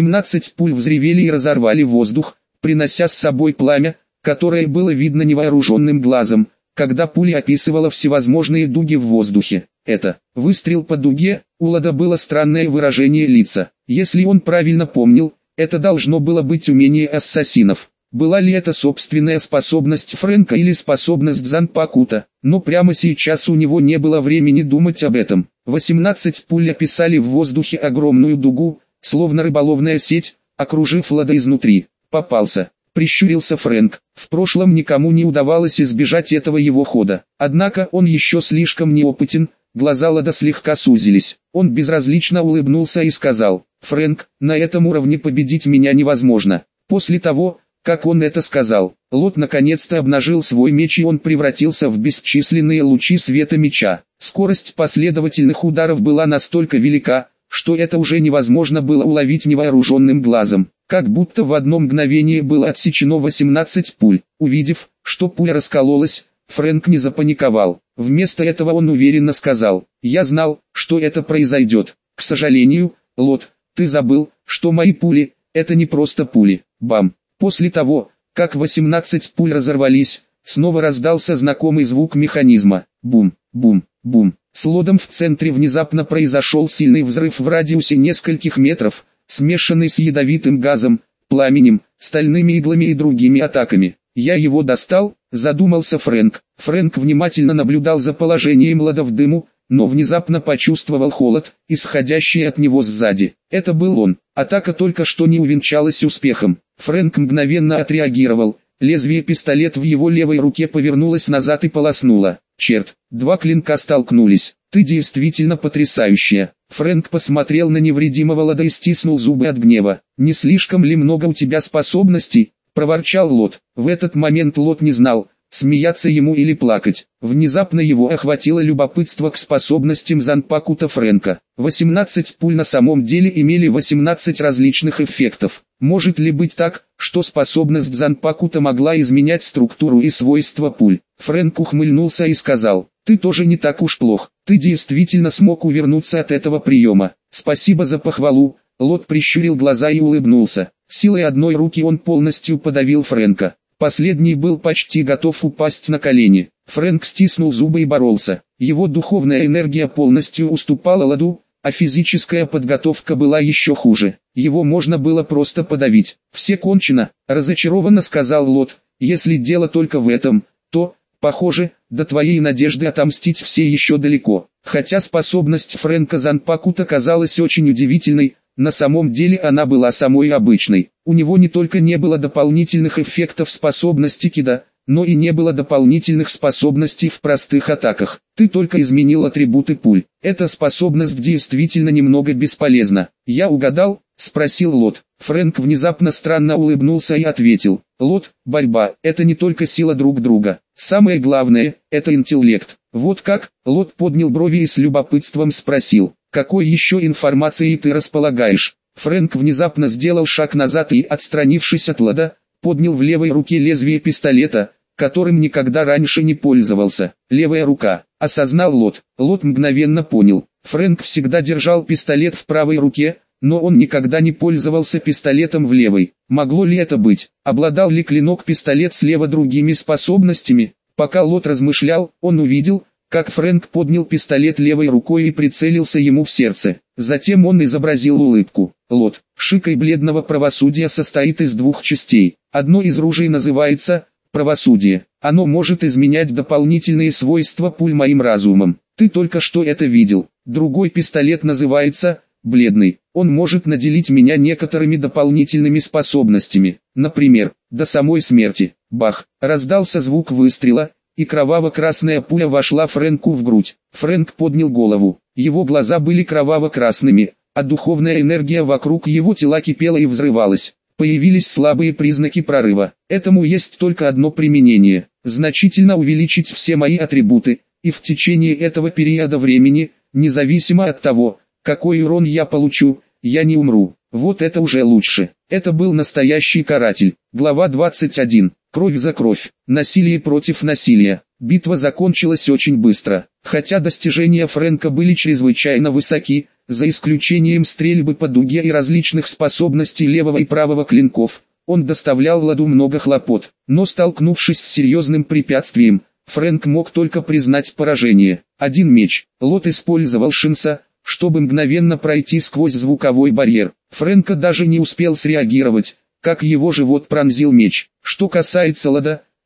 18 пуль взревели и разорвали воздух, принося с собой пламя, которое было видно невооруженным глазом, когда пуля описывала всевозможные дуги в воздухе. Это выстрел по дуге. У Лода было странное выражение лица. Если он правильно помнил, это должно было быть умение ассасинов. Была ли это собственная способность Фрэнка или способность Занпакута? но прямо сейчас у него не было времени думать об этом. 18 пуль описали в воздухе огромную дугу, словно рыболовная сеть, окружив Лада изнутри. Попался. Прищурился Фрэнк. В прошлом никому не удавалось избежать этого его хода. Однако он еще слишком неопытен, глаза Лада слегка сузились. Он безразлично улыбнулся и сказал: «Фрэнк, на этом уровне победить меня невозможно». После того, как он это сказал, Лот наконец-то обнажил свой меч, и он превратился в бесчисленные лучи света меча. Скорость последовательных ударов была настолько велика, что это уже невозможно было уловить невооруженным глазом. Как будто в одно мгновение было отсечено 18 пуль. Увидев, что пуля раскололась, Фрэнк не запаниковал. Вместо этого он уверенно сказал: «Я знал, что это произойдет. К сожалению, Лот, ты забыл, что мои пули – это не просто пули». Бам! После того, как 18 пуль разорвались, снова раздался знакомый звук механизма. Бум, бум, бум. С Лодом в центре внезапно произошел сильный взрыв в радиусе нескольких метров, смешанный с ядовитым газом, пламенем, стальными иглами и другими атаками. «Я его достал», — задумался Фрэнк. Фрэнк внимательно наблюдал за положением Лода в дыму, но внезапно почувствовал холод, исходящий от него сзади. Это был он. Атака только что не увенчалась успехом. Фрэнк мгновенно отреагировал. Лезвие пистолета в его левой руке повернулось назад и полоснуло. «Черт, два клинка столкнулись. Ты действительно потрясающая». Фрэнк посмотрел на невредимого Лода и стиснул зубы от гнева. «Не слишком ли много у тебя способностей?» — проворчал Лот. В этот момент Лот не знал, смеяться ему или плакать. Внезапно его охватило любопытство к способностям Занпакута Фрэнка. 18 пуль на самом деле имели 18 различных эффектов. Может ли быть так, что способность Занпакута могла изменять структуру и свойства пуль? Фрэнк ухмыльнулся и сказал: «Ты тоже не так уж плох. Ты действительно смог увернуться от этого приема. Спасибо за похвалу». Лот прищурил глаза и улыбнулся. Силой одной руки он полностью подавил Фрэнка. Последний был почти готов упасть на колени. Фрэнк стиснул зубы и боролся. Его духовная энергия полностью уступала Лоду, а физическая подготовка была еще хуже. Его можно было просто подавить. «Все кончено», — разочарованно сказал Лот. «Если дело только в этом, то, похоже, до твоей надежды отомстить все еще далеко». Хотя способность Фрэнка Занпакута казалась очень удивительной, на самом деле она была самой обычной. У него не только не было дополнительных эффектов способности кида, но и не было дополнительных способностей в простых атаках. Ты только изменил атрибуты пуль. Эта способность действительно немного бесполезна. «Я угадал?» — спросил Лот. Фрэнк внезапно странно улыбнулся и ответил: «Лот, борьба — это не только сила друг друга. Самое главное — это интеллект». «Вот как?» — Лот поднял брови и с любопытством спросил: «Какой еще информацией ты располагаешь?» Фрэнк внезапно сделал шаг назад и, отстранившись от Лода, поднял в левой руке лезвие пистолета, которым никогда раньше не пользовался. «Левая рука», — осознал Лот. Лот мгновенно понял. Фрэнк всегда держал пистолет в правой руке, но он никогда не пользовался пистолетом в левой. Могло ли это быть? Обладал ли клинок-пистолет слева другими способностями? Пока Лот размышлял, он увидел, как Фрэнк поднял пистолет левой рукой и прицелился ему в сердце. Затем он изобразил улыбку. Лот, шикой бледного правосудия состоит из двух частей. Одно из ружей называется «правосудие». Оно может изменять дополнительные свойства пуль моим разумом. Ты только что это видел. Другой пистолет называется «бледный». Он может наделить меня некоторыми дополнительными способностями. Например, до самой смерти. Бах! Раздался звук выстрела, и кроваво-красная пуля вошла Фрэнку в грудь. Фрэнк поднял голову. Его глаза были кроваво-красными, а духовная энергия вокруг его тела кипела и взрывалась. Появились слабые признаки прорыва. Этому есть только одно применение: значительно увеличить все мои атрибуты, и в течение этого периода времени, независимо от того, какой урон я получу, я не умру. Вот это уже лучше. Это был настоящий каратель. Глава 21. Кровь за кровь. Насилие против насилия. Битва закончилась очень быстро. Хотя достижения Фрэнка были чрезвычайно высоки, за исключением стрельбы по дуге и различных способностей левого и правого клинков, он доставлял Ладу много хлопот. Но столкнувшись с серьезным препятствием, Фрэнк мог только признать поражение. Один меч. Лот использовал Шинса, чтобы мгновенно пройти сквозь звуковой барьер. Фрэнка даже не успел среагировать, как его живот пронзил меч. Что касается Лода,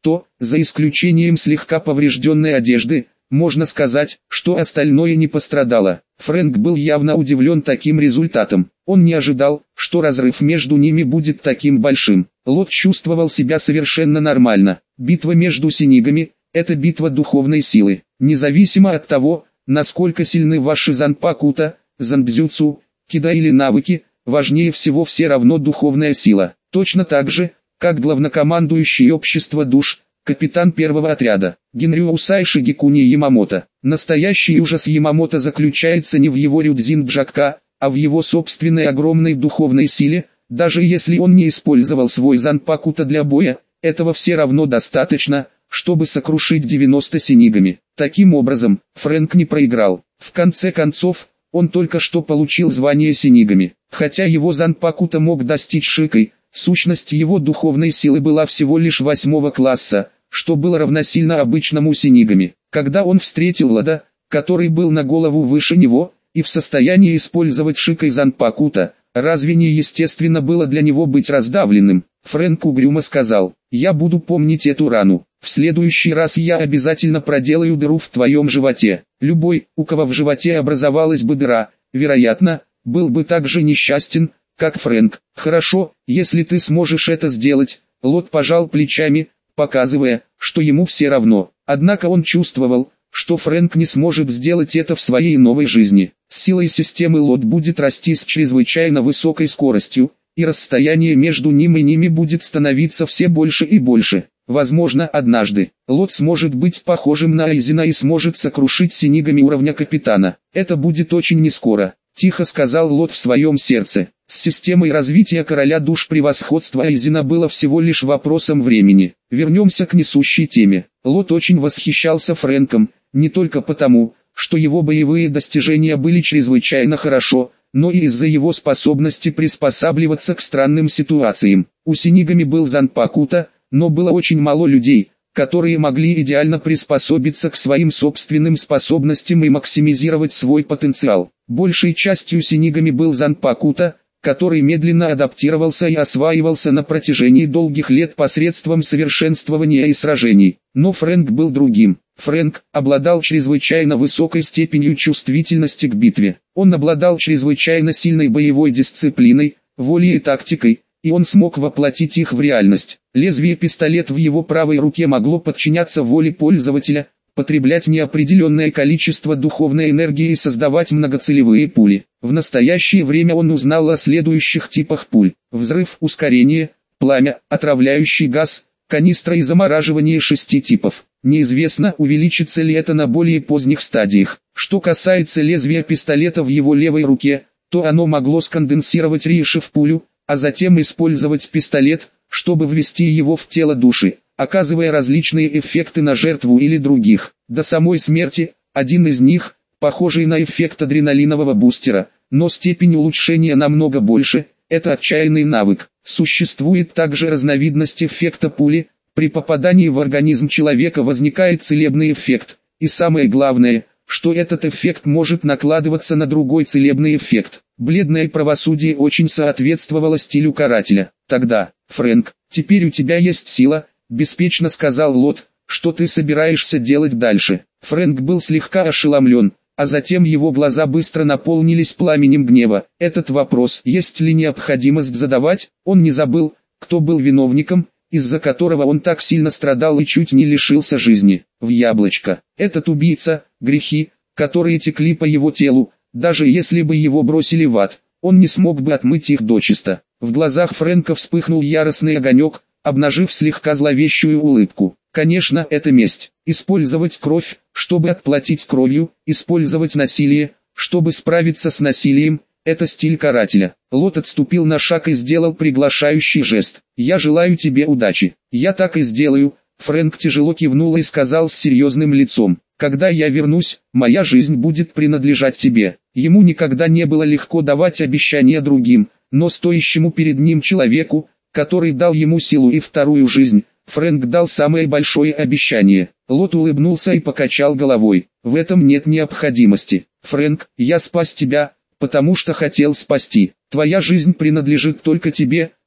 то, за исключением слегка поврежденной одежды, можно сказать, что остальное не пострадало. Фрэнк был явно удивлен таким результатом. Он не ожидал, что разрыв между ними будет таким большим. Лот чувствовал себя совершенно нормально. Битва между синигами – это битва духовной силы. Независимо от того, насколько сильны ваши занпакута, занбзюцу, кида или навыки, важнее всего все равно духовная сила. Точно так же, как главнокомандующий общества душ, капитан первого отряда, Генрю Усайши Гикуни Ямамото. Настоящий ужас Ямамото заключается не в его рюдзин-бжакка, а в его собственной огромной духовной силе. Даже если он не использовал свой занпакута для боя, этого все равно достаточно, чтобы сокрушить 90 синигами. Таким образом, Фрэнк не проиграл. В конце концов, он только что получил звание синигами. Хотя его занпакута мог достичь шикой, сущность его духовной силы была всего лишь 8 класса, что было равносильно обычному синигами. Когда он встретил Лада, который был на голову выше него, и в состоянии использовать шикой занпакута, разве не естественно было для него быть раздавленным? Фрэнк угрюмо сказал: «Я буду помнить эту рану. В следующий раз я обязательно проделаю дыру в твоем животе». Любой, у кого в животе образовалась бы дыра, вероятно, был бы так же несчастен, как Фрэнк. «Хорошо, если ты сможешь это сделать», — Лот пожал плечами, показывая, что ему все равно. Однако он чувствовал, что Фрэнк не сможет сделать это в своей новой жизни. С силой системы Лот будет расти с чрезвычайно высокой скоростью, и расстояние между ним и ними будет становиться все больше и больше. Возможно, однажды Лот сможет быть похожим на Айзена и сможет сокрушить синигами уровня капитана. Это будет очень нескоро, тихо сказал Лот в своем сердце. С системой развития короля душ превосходство Айзена было всего лишь вопросом времени. Вернемся к несущей теме. Лот очень восхищался Фрэнком, не только потому, что его боевые достижения были чрезвычайно хорошо, но и из-за его способности приспосабливаться к странным ситуациям. У синигами был занпакута, но было очень мало людей, которые могли идеально приспособиться к своим собственным способностям и максимизировать свой потенциал. Большей частью синигами был занпакута, который медленно адаптировался и осваивался на протяжении долгих лет посредством совершенствования и сражений. Но Фрэнк был другим. Фрэнк обладал чрезвычайно высокой степенью чувствительности к битве. Он обладал чрезвычайно сильной боевой дисциплиной, волей и тактикой, и он смог воплотить их в реальность. Лезвие пистолета в его правой руке могло подчиняться воле пользователя, потреблять неопределенное количество духовной энергии и создавать многоцелевые пули. В настоящее время он узнал о следующих типах пуль: взрыв, ускорение, пламя, отравляющий газ, канистра и замораживание 6 типов. Неизвестно, увеличится ли это на более поздних стадиях. Что касается лезвия пистолета в его левой руке, то оно могло сконденсировать риши в пулю, а затем использовать пистолет, чтобы ввести его в тело души, оказывая различные эффекты на жертву или других. До самой смерти, один из них, похожий на эффект адреналинового бустера, но степень улучшения намного больше, это отчаянный навык. Существует также разновидность эффекта пули. При попадании в организм человека возникает целебный эффект, и самое главное, что этот эффект может накладываться на другой целебный эффект. Бледное правосудие очень соответствовало стилю карателя. Тогда, Фрэнк, теперь у тебя есть сила, беспечно сказал Лот, что ты собираешься делать дальше. Фрэнк был слегка ошеломлен, а затем его глаза быстро наполнились пламенем гнева. Этот вопрос, есть ли необходимость задавать, он не забыл, кто был виновником, из-за которого он так сильно страдал и чуть не лишился жизни. В яблочко. Этот убийца, грехи, которые текли по его телу, даже если бы его бросили в ад, он не смог бы отмыть их дочисто. В глазах Фрэнка вспыхнул яростный огонек, обнажив слегка зловещую улыбку. Конечно, это месть. Использовать кровь, чтобы отплатить кровью, использовать насилие, чтобы справиться с насилием. Это стиль карателя. Лот отступил на шаг и сделал приглашающий жест. «Я желаю тебе удачи». «Я так и сделаю», — Фрэнк тяжело кивнул и сказал с серьезным лицом. «Когда я вернусь, моя жизнь будет принадлежать тебе». Ему никогда не было легко давать обещания другим, но стоящему перед ним человеку, который дал ему силу и вторую жизнь, Фрэнк дал самое большое обещание. Лот улыбнулся и покачал головой. «В этом нет необходимости. Фрэнк, я спас тебя, потому что хотел спасти. Твоя жизнь принадлежит только тебе,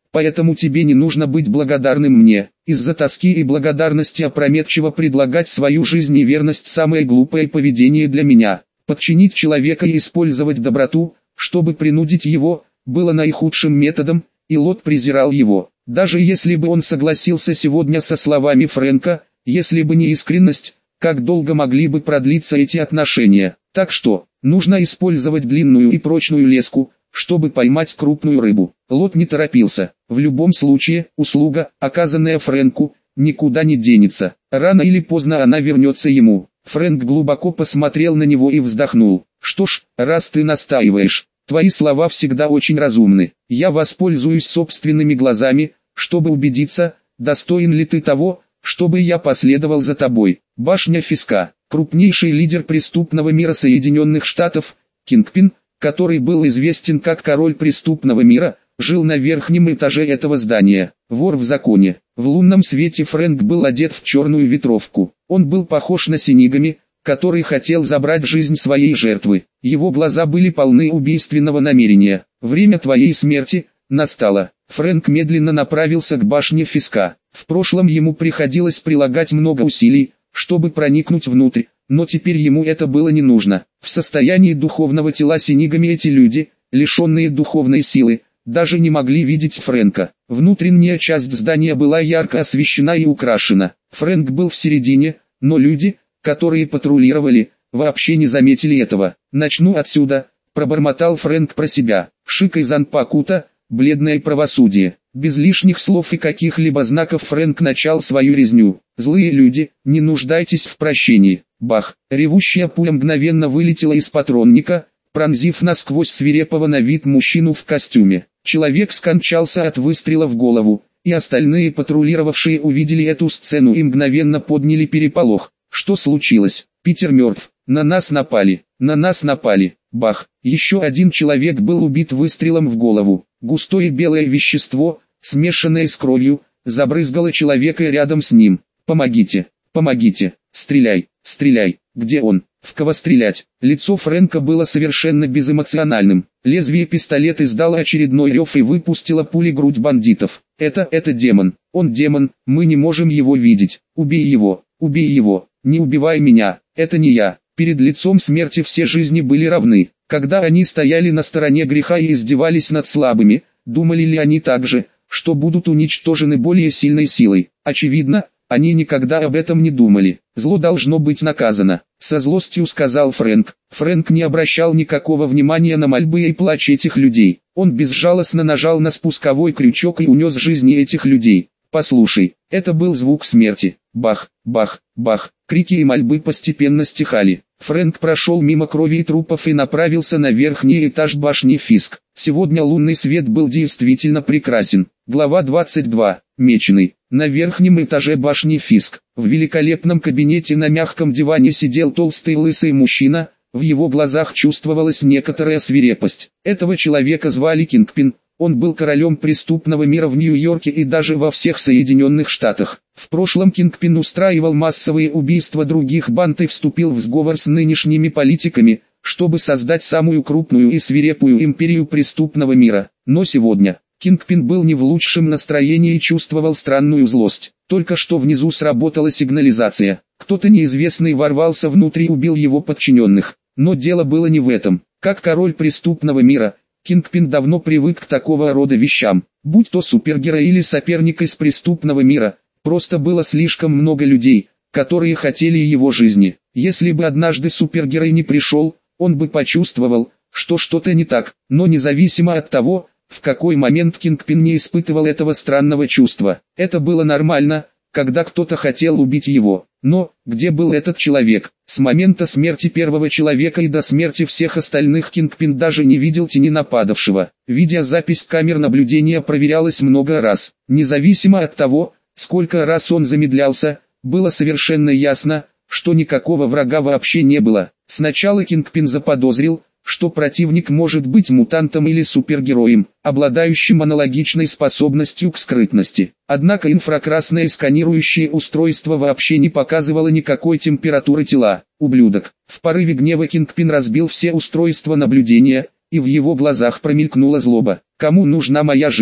поэтому тебе не нужно быть благодарным мне. Из-за тоски и благодарности опрометчиво предлагать свою жизнь и верность – самое глупое поведение для меня. Подчинить человека и использовать доброту, чтобы принудить его, было наихудшим методом, и Лот презирал его. Даже если бы он согласился сегодня со словами Фрэнка, если бы не искренность, как долго могли бы продлиться эти отношения. Так что, нужно использовать длинную и прочную леску, чтобы поймать крупную рыбу. Лот не торопился. В любом случае, услуга, оказанная Фрэнку, никуда не денется. Рано или поздно она вернется ему. Фрэнк глубоко посмотрел на него и вздохнул. Что ж, раз ты настаиваешь, твои слова всегда очень разумны. Я воспользуюсь собственными глазами, чтобы убедиться, достоин ли ты того, чтобы я последовал за тобой. Башня Фиска, крупнейший лидер преступного мира Соединенных Штатов, Кингпин, который был известен как король преступного мира, жил на верхнем этаже этого здания. Вор в законе. В лунном свете Фрэнк был одет в черную ветровку. Он был похож на Синигами, который хотел забрать жизнь своей жертвы. Его глаза были полны убийственного намерения. Время твоей смерти настало. Фрэнк медленно направился к башне Фиска. В прошлом ему приходилось прилагать много усилий, чтобы проникнуть внутрь, но теперь ему это было не нужно. В состоянии духовного тела Синигами эти люди, лишенные духовной силы, даже не могли видеть Фрэнка. Внутренняя часть здания была ярко освещена и украшена. Фрэнк был в середине, но люди, которые патрулировали, вообще не заметили этого. «Начну отсюда», – пробормотал Фрэнк про себя. Шика из Анпакута, бледное правосудие. Без лишних слов и каких-либо знаков Фрэнк начал свою резню. «Злые люди, не нуждайтесь в прощении». Бах! Ревущая пуля мгновенно вылетела из патронника, пронзив насквозь свирепого на вид мужчину в костюме. Человек скончался от выстрела в голову, и остальные патрулировавшие увидели эту сцену и мгновенно подняли переполох. Что случилось? Питер мертв. На нас напали. На нас напали. Бах! Еще один человек был убит выстрелом в голову. Густое белое вещество, смешанное с кровью, забрызгало человека рядом с ним. «Помогите! Помогите! Стреляй! Стреляй! Где он? В кого стрелять?» Лицо Фрэнка было совершенно безэмоциональным. Лезвие пистолета издало очередной рев и выпустило пули грудь бандитов. Это демон. Он демон, мы не можем его видеть. Убей его! Убей его! Не убивай меня! Это не я!» Перед лицом смерти все жизни были равны. Когда они стояли на стороне греха и издевались над слабыми, думали ли они также, что будут уничтожены более сильной силой? Очевидно, они никогда об этом не думали. Зло должно быть наказано. Со злостью сказал Фрэнк. Фрэнк не обращал никакого внимания на мольбы и плач этих людей. Он безжалостно нажал на спусковой крючок и унес жизни этих людей. «Послушай, это был звук смерти». Бах, бах, бах. Крики и мольбы постепенно стихали. Фрэнк прошел мимо крови и трупов и направился на верхний этаж башни Фиск. Сегодня лунный свет был действительно прекрасен. Глава 22. Меченый. На верхнем этаже башни Фиск, в великолепном кабинете на мягком диване сидел толстый лысый мужчина, в его глазах чувствовалась некоторая свирепость. Этого человека звали Кингпин. Он был королем преступного мира в Нью-Йорке и даже во всех Соединенных Штатах. В прошлом Кингпин устраивал массовые убийства других банд и вступил в сговор с нынешними политиками, чтобы создать самую крупную и свирепую империю преступного мира. Но сегодня Кингпин был не в лучшем настроении и чувствовал странную злость. Только что внизу сработала сигнализация. Кто-то неизвестный ворвался внутрь и убил его подчиненных. Но дело было не в этом. Как король преступного мира, Кингпин давно привык к такого рода вещам. Будь то супергерой или соперник из преступного мира, просто было слишком много людей, которые хотели его жизни. Если бы однажды супергерой не пришел, он бы почувствовал, что что-то не так. Но независимо от того, в какой момент Кингпин не испытывал этого странного чувства. Это было нормально, когда кто-то хотел убить его. Но, где был этот человек? С момента смерти первого человека и до смерти всех остальных Кингпин даже не видел тени нападавшего. Видеозапись камер наблюдения проверялась много раз. Независимо от того, сколько раз он замедлялся, было совершенно ясно, что никакого врага вообще не было. Сначала Кингпин заподозрил, что противник может быть мутантом или супергероем, обладающим аналогичной способностью к скрытности. Однако инфракрасное сканирующее устройство вообще не показывало никакой температуры тела. Ублюдок. В порыве гнева Кингпин разбил все устройства наблюдения, и в его глазах промелькнула злоба. «Кому нужна моя жизнь?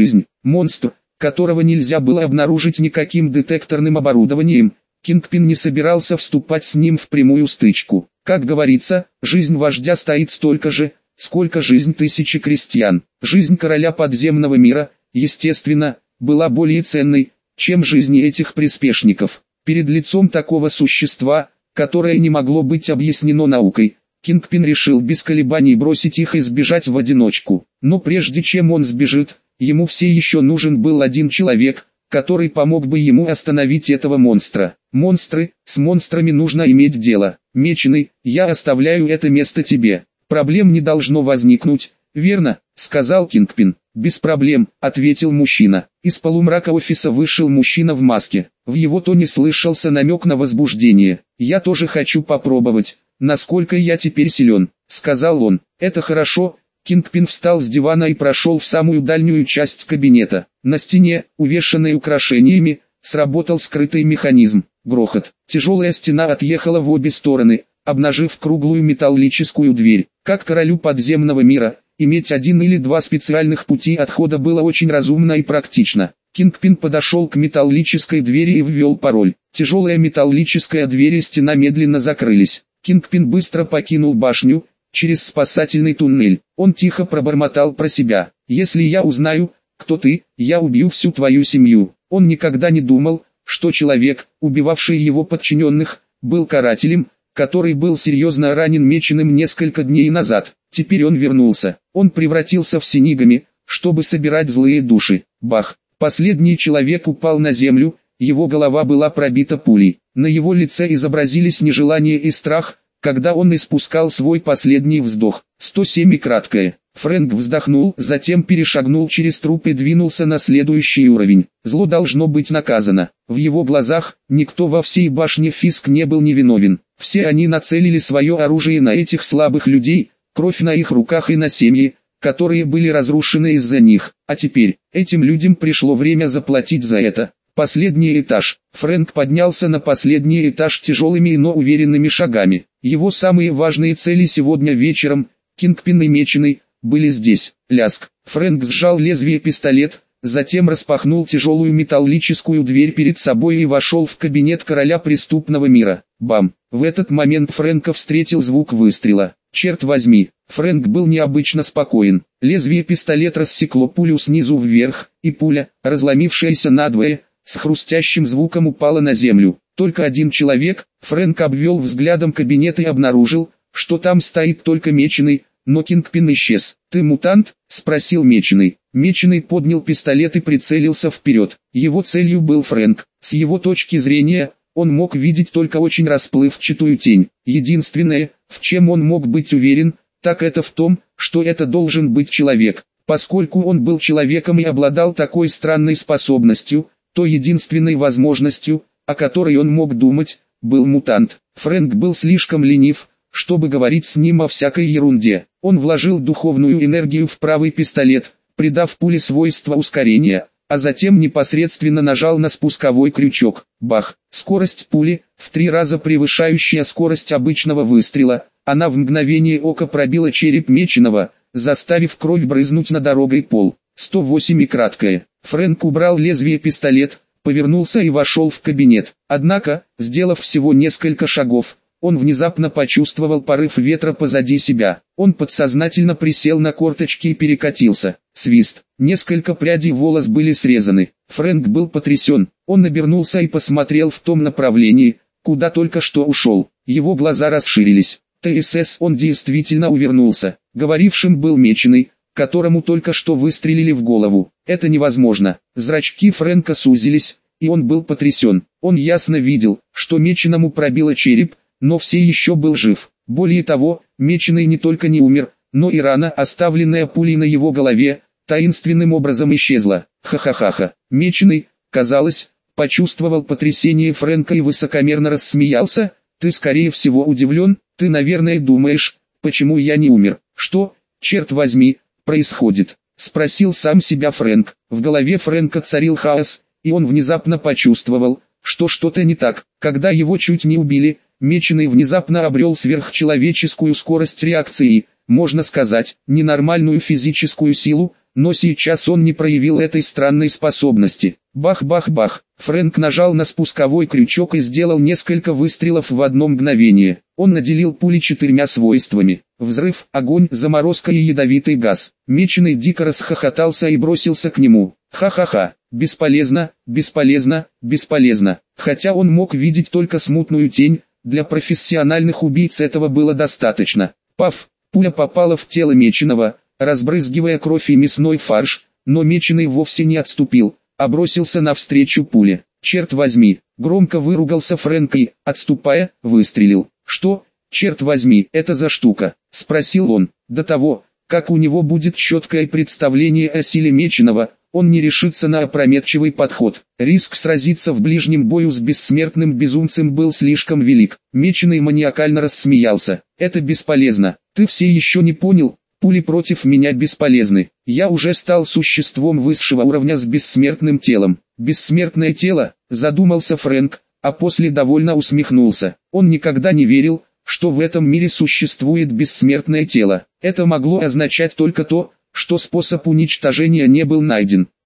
Монстр, которого нельзя было обнаружить никаким детекторным оборудованием. Кингпин не собирался вступать с ним в прямую стычку. Как говорится, жизнь вождя стоит столько же, сколько жизнь тысячи крестьян. Жизнь короля подземного мира, естественно, была более ценной, чем жизни этих приспешников. Перед лицом такого существа, которое не могло быть объяснено наукой, Кингпин решил без колебаний бросить их и сбежать в одиночку. Но прежде чем он сбежит, ему все еще нужен был один человек, который помог бы ему остановить этого монстра. Монстры, с монстрами нужно иметь дело. Меченый, я оставляю это место тебе. Проблем не должно возникнуть, верно? Сказал Кингпин. Без проблем, ответил мужчина. Из полумрака офиса вышел мужчина в маске. В его тоне слышался намек на возбуждение. Я тоже хочу попробовать, насколько я теперь силен, сказал он. Это хорошо. Кингпин встал с дивана и прошел в самую дальнюю часть кабинета. На стене, увешанной украшениями, сработал скрытый механизм. Грохот. Тяжелая стена отъехала в обе стороны, обнажив круглую металлическую дверь. Как королю подземного мира, иметь один или два специальных пути отхода было очень разумно и практично. Кингпин подошел к металлической двери и ввел пароль. Тяжелая металлическая дверь и стена медленно закрылись. Кингпин быстро покинул башню, через спасательный туннель. Он тихо пробормотал про себя. «Если я узнаю, кто ты, я убью всю твою семью». Он никогда не думал, что человек, убивавший его подчиненных, был карателем, который был серьезно ранен меченым несколько дней назад. Теперь он вернулся. Он превратился в Синигами, чтобы собирать злые души. Бах! Последний человек упал на землю, его голова была пробита пулей. На его лице изобразились нежелание и страх, когда он испускал свой последний вздох. 107 и краткое. Фрэнк вздохнул, затем перешагнул через труп и двинулся на следующий уровень. Зло должно быть наказано. В его глазах, никто во всей башне Фиск не был невиновен. Все они нацелили свое оружие на этих слабых людей, кровь на их руках и на семьи, которые были разрушены из-за них. А теперь, этим людям пришло время заплатить за это. Последний этаж. Фрэнк поднялся на последний этаж тяжелыми, но уверенными шагами. Его самые важные цели сегодня вечером, Кингпин и Меченый, были здесь. Ляск. Фрэнк сжал лезвие пистолет, затем распахнул тяжелую металлическую дверь перед собой и вошел в кабинет короля преступного мира. Бам! В этот момент Фрэнка встретил звук выстрела. Черт возьми, Фрэнк был необычно спокоен. Лезвие пистолета рассекло пулю снизу вверх, и пуля, разломившаяся надвое, с хрустящим звуком упала на землю. Только один человек. Фрэнк обвел взглядом кабинет и обнаружил, что там стоит только Меченый, но Кингпин исчез. «Ты мутант?» – спросил Меченый. Меченый поднял пистолет и прицелился вперед. Его целью был Фрэнк. С его точки зрения, он мог видеть только очень расплывчатую тень. Единственное, в чем он мог быть уверен, так это в том, что это должен быть человек. Поскольку он был человеком и обладал такой странной способностью, то единственной возможностью, о которой он мог думать, был мутант. Фрэнк был слишком ленив, чтобы говорить с ним о всякой ерунде. Он вложил духовную энергию в правый пистолет, придав пуле свойство ускорения, а затем непосредственно нажал на спусковой крючок. Бах! Скорость пули, в 3 раза превышающая скорость обычного выстрела, она в мгновение ока пробила череп Меченого, заставив кровь брызнуть на дорогой пол. 108 и краткое. Фрэнк убрал лезвие пистолет, повернулся и вошел в кабинет. Однако, сделав всего несколько шагов, он внезапно почувствовал порыв ветра позади себя. Он подсознательно присел на корточки и перекатился. Свист. Несколько прядей волос были срезаны. Фрэнк был потрясен. Он обернулся и посмотрел в том направлении, куда только что ушел. Его глаза расширились. ТСС, он действительно увернулся. Говорившим был Меченый, которому только что выстрелили в голову. Это невозможно. Зрачки Фрэнка сузились, и он был потрясен. Он ясно видел, что Меченому пробило череп, но все еще был жив. Более того, Меченый не только не умер, но и рана, оставленная пулей на его голове, таинственным образом исчезла. Ха-ха-ха-ха. Меченый, казалось, почувствовал потрясение Фрэнка и высокомерно рассмеялся. Ты скорее всего удивлен, ты наверное думаешь, почему я не умер. Что, черт возьми, происходит? Спросил сам себя Фрэнк. В голове Фрэнка царил хаос, и он внезапно почувствовал, что что-то не так. Когда его чуть не убили, Меченый внезапно обрел сверхчеловеческую скорость реакции, можно сказать, ненормальную физическую силу, но сейчас он не проявил этой странной способности. Бах-бах-бах. Фрэнк нажал на спусковой крючок и сделал несколько выстрелов в одно мгновение. Он наделил пули 4 свойствами: взрыв, огонь, заморозка и ядовитый газ. Меченый дико расхохотался и бросился к нему. Ха-ха-ха. Бесполезно, бесполезно, бесполезно. Хотя он мог видеть только смутную тень, для профессиональных убийц этого было достаточно. Паф! Пуля попала в тело Меченого, разбрызгивая кровь и мясной фарш, но Меченый вовсе не отступил, а бросился навстречу пуле. «Черт возьми!» — громко выругался Фрэнк и, отступая, выстрелил. «Что, черт возьми, это за штука?» — спросил он. До того, как у него будет четкое представление о силе Меченого, он не решится на опрометчивый подход. Риск сразиться в ближнем бою с бессмертным безумцем был слишком велик. Меченый маниакально рассмеялся. «Это бесполезно. Ты все еще не понял? Пули против меня бесполезны. Я уже стал существом высшего уровня с бессмертным телом». «Бессмертное тело?» – задумался Фрэнк, а после довольно усмехнулся. Он никогда не верил, что в этом мире существует бессмертное тело. Это могло означать только то, что способ уничтожения не был найден.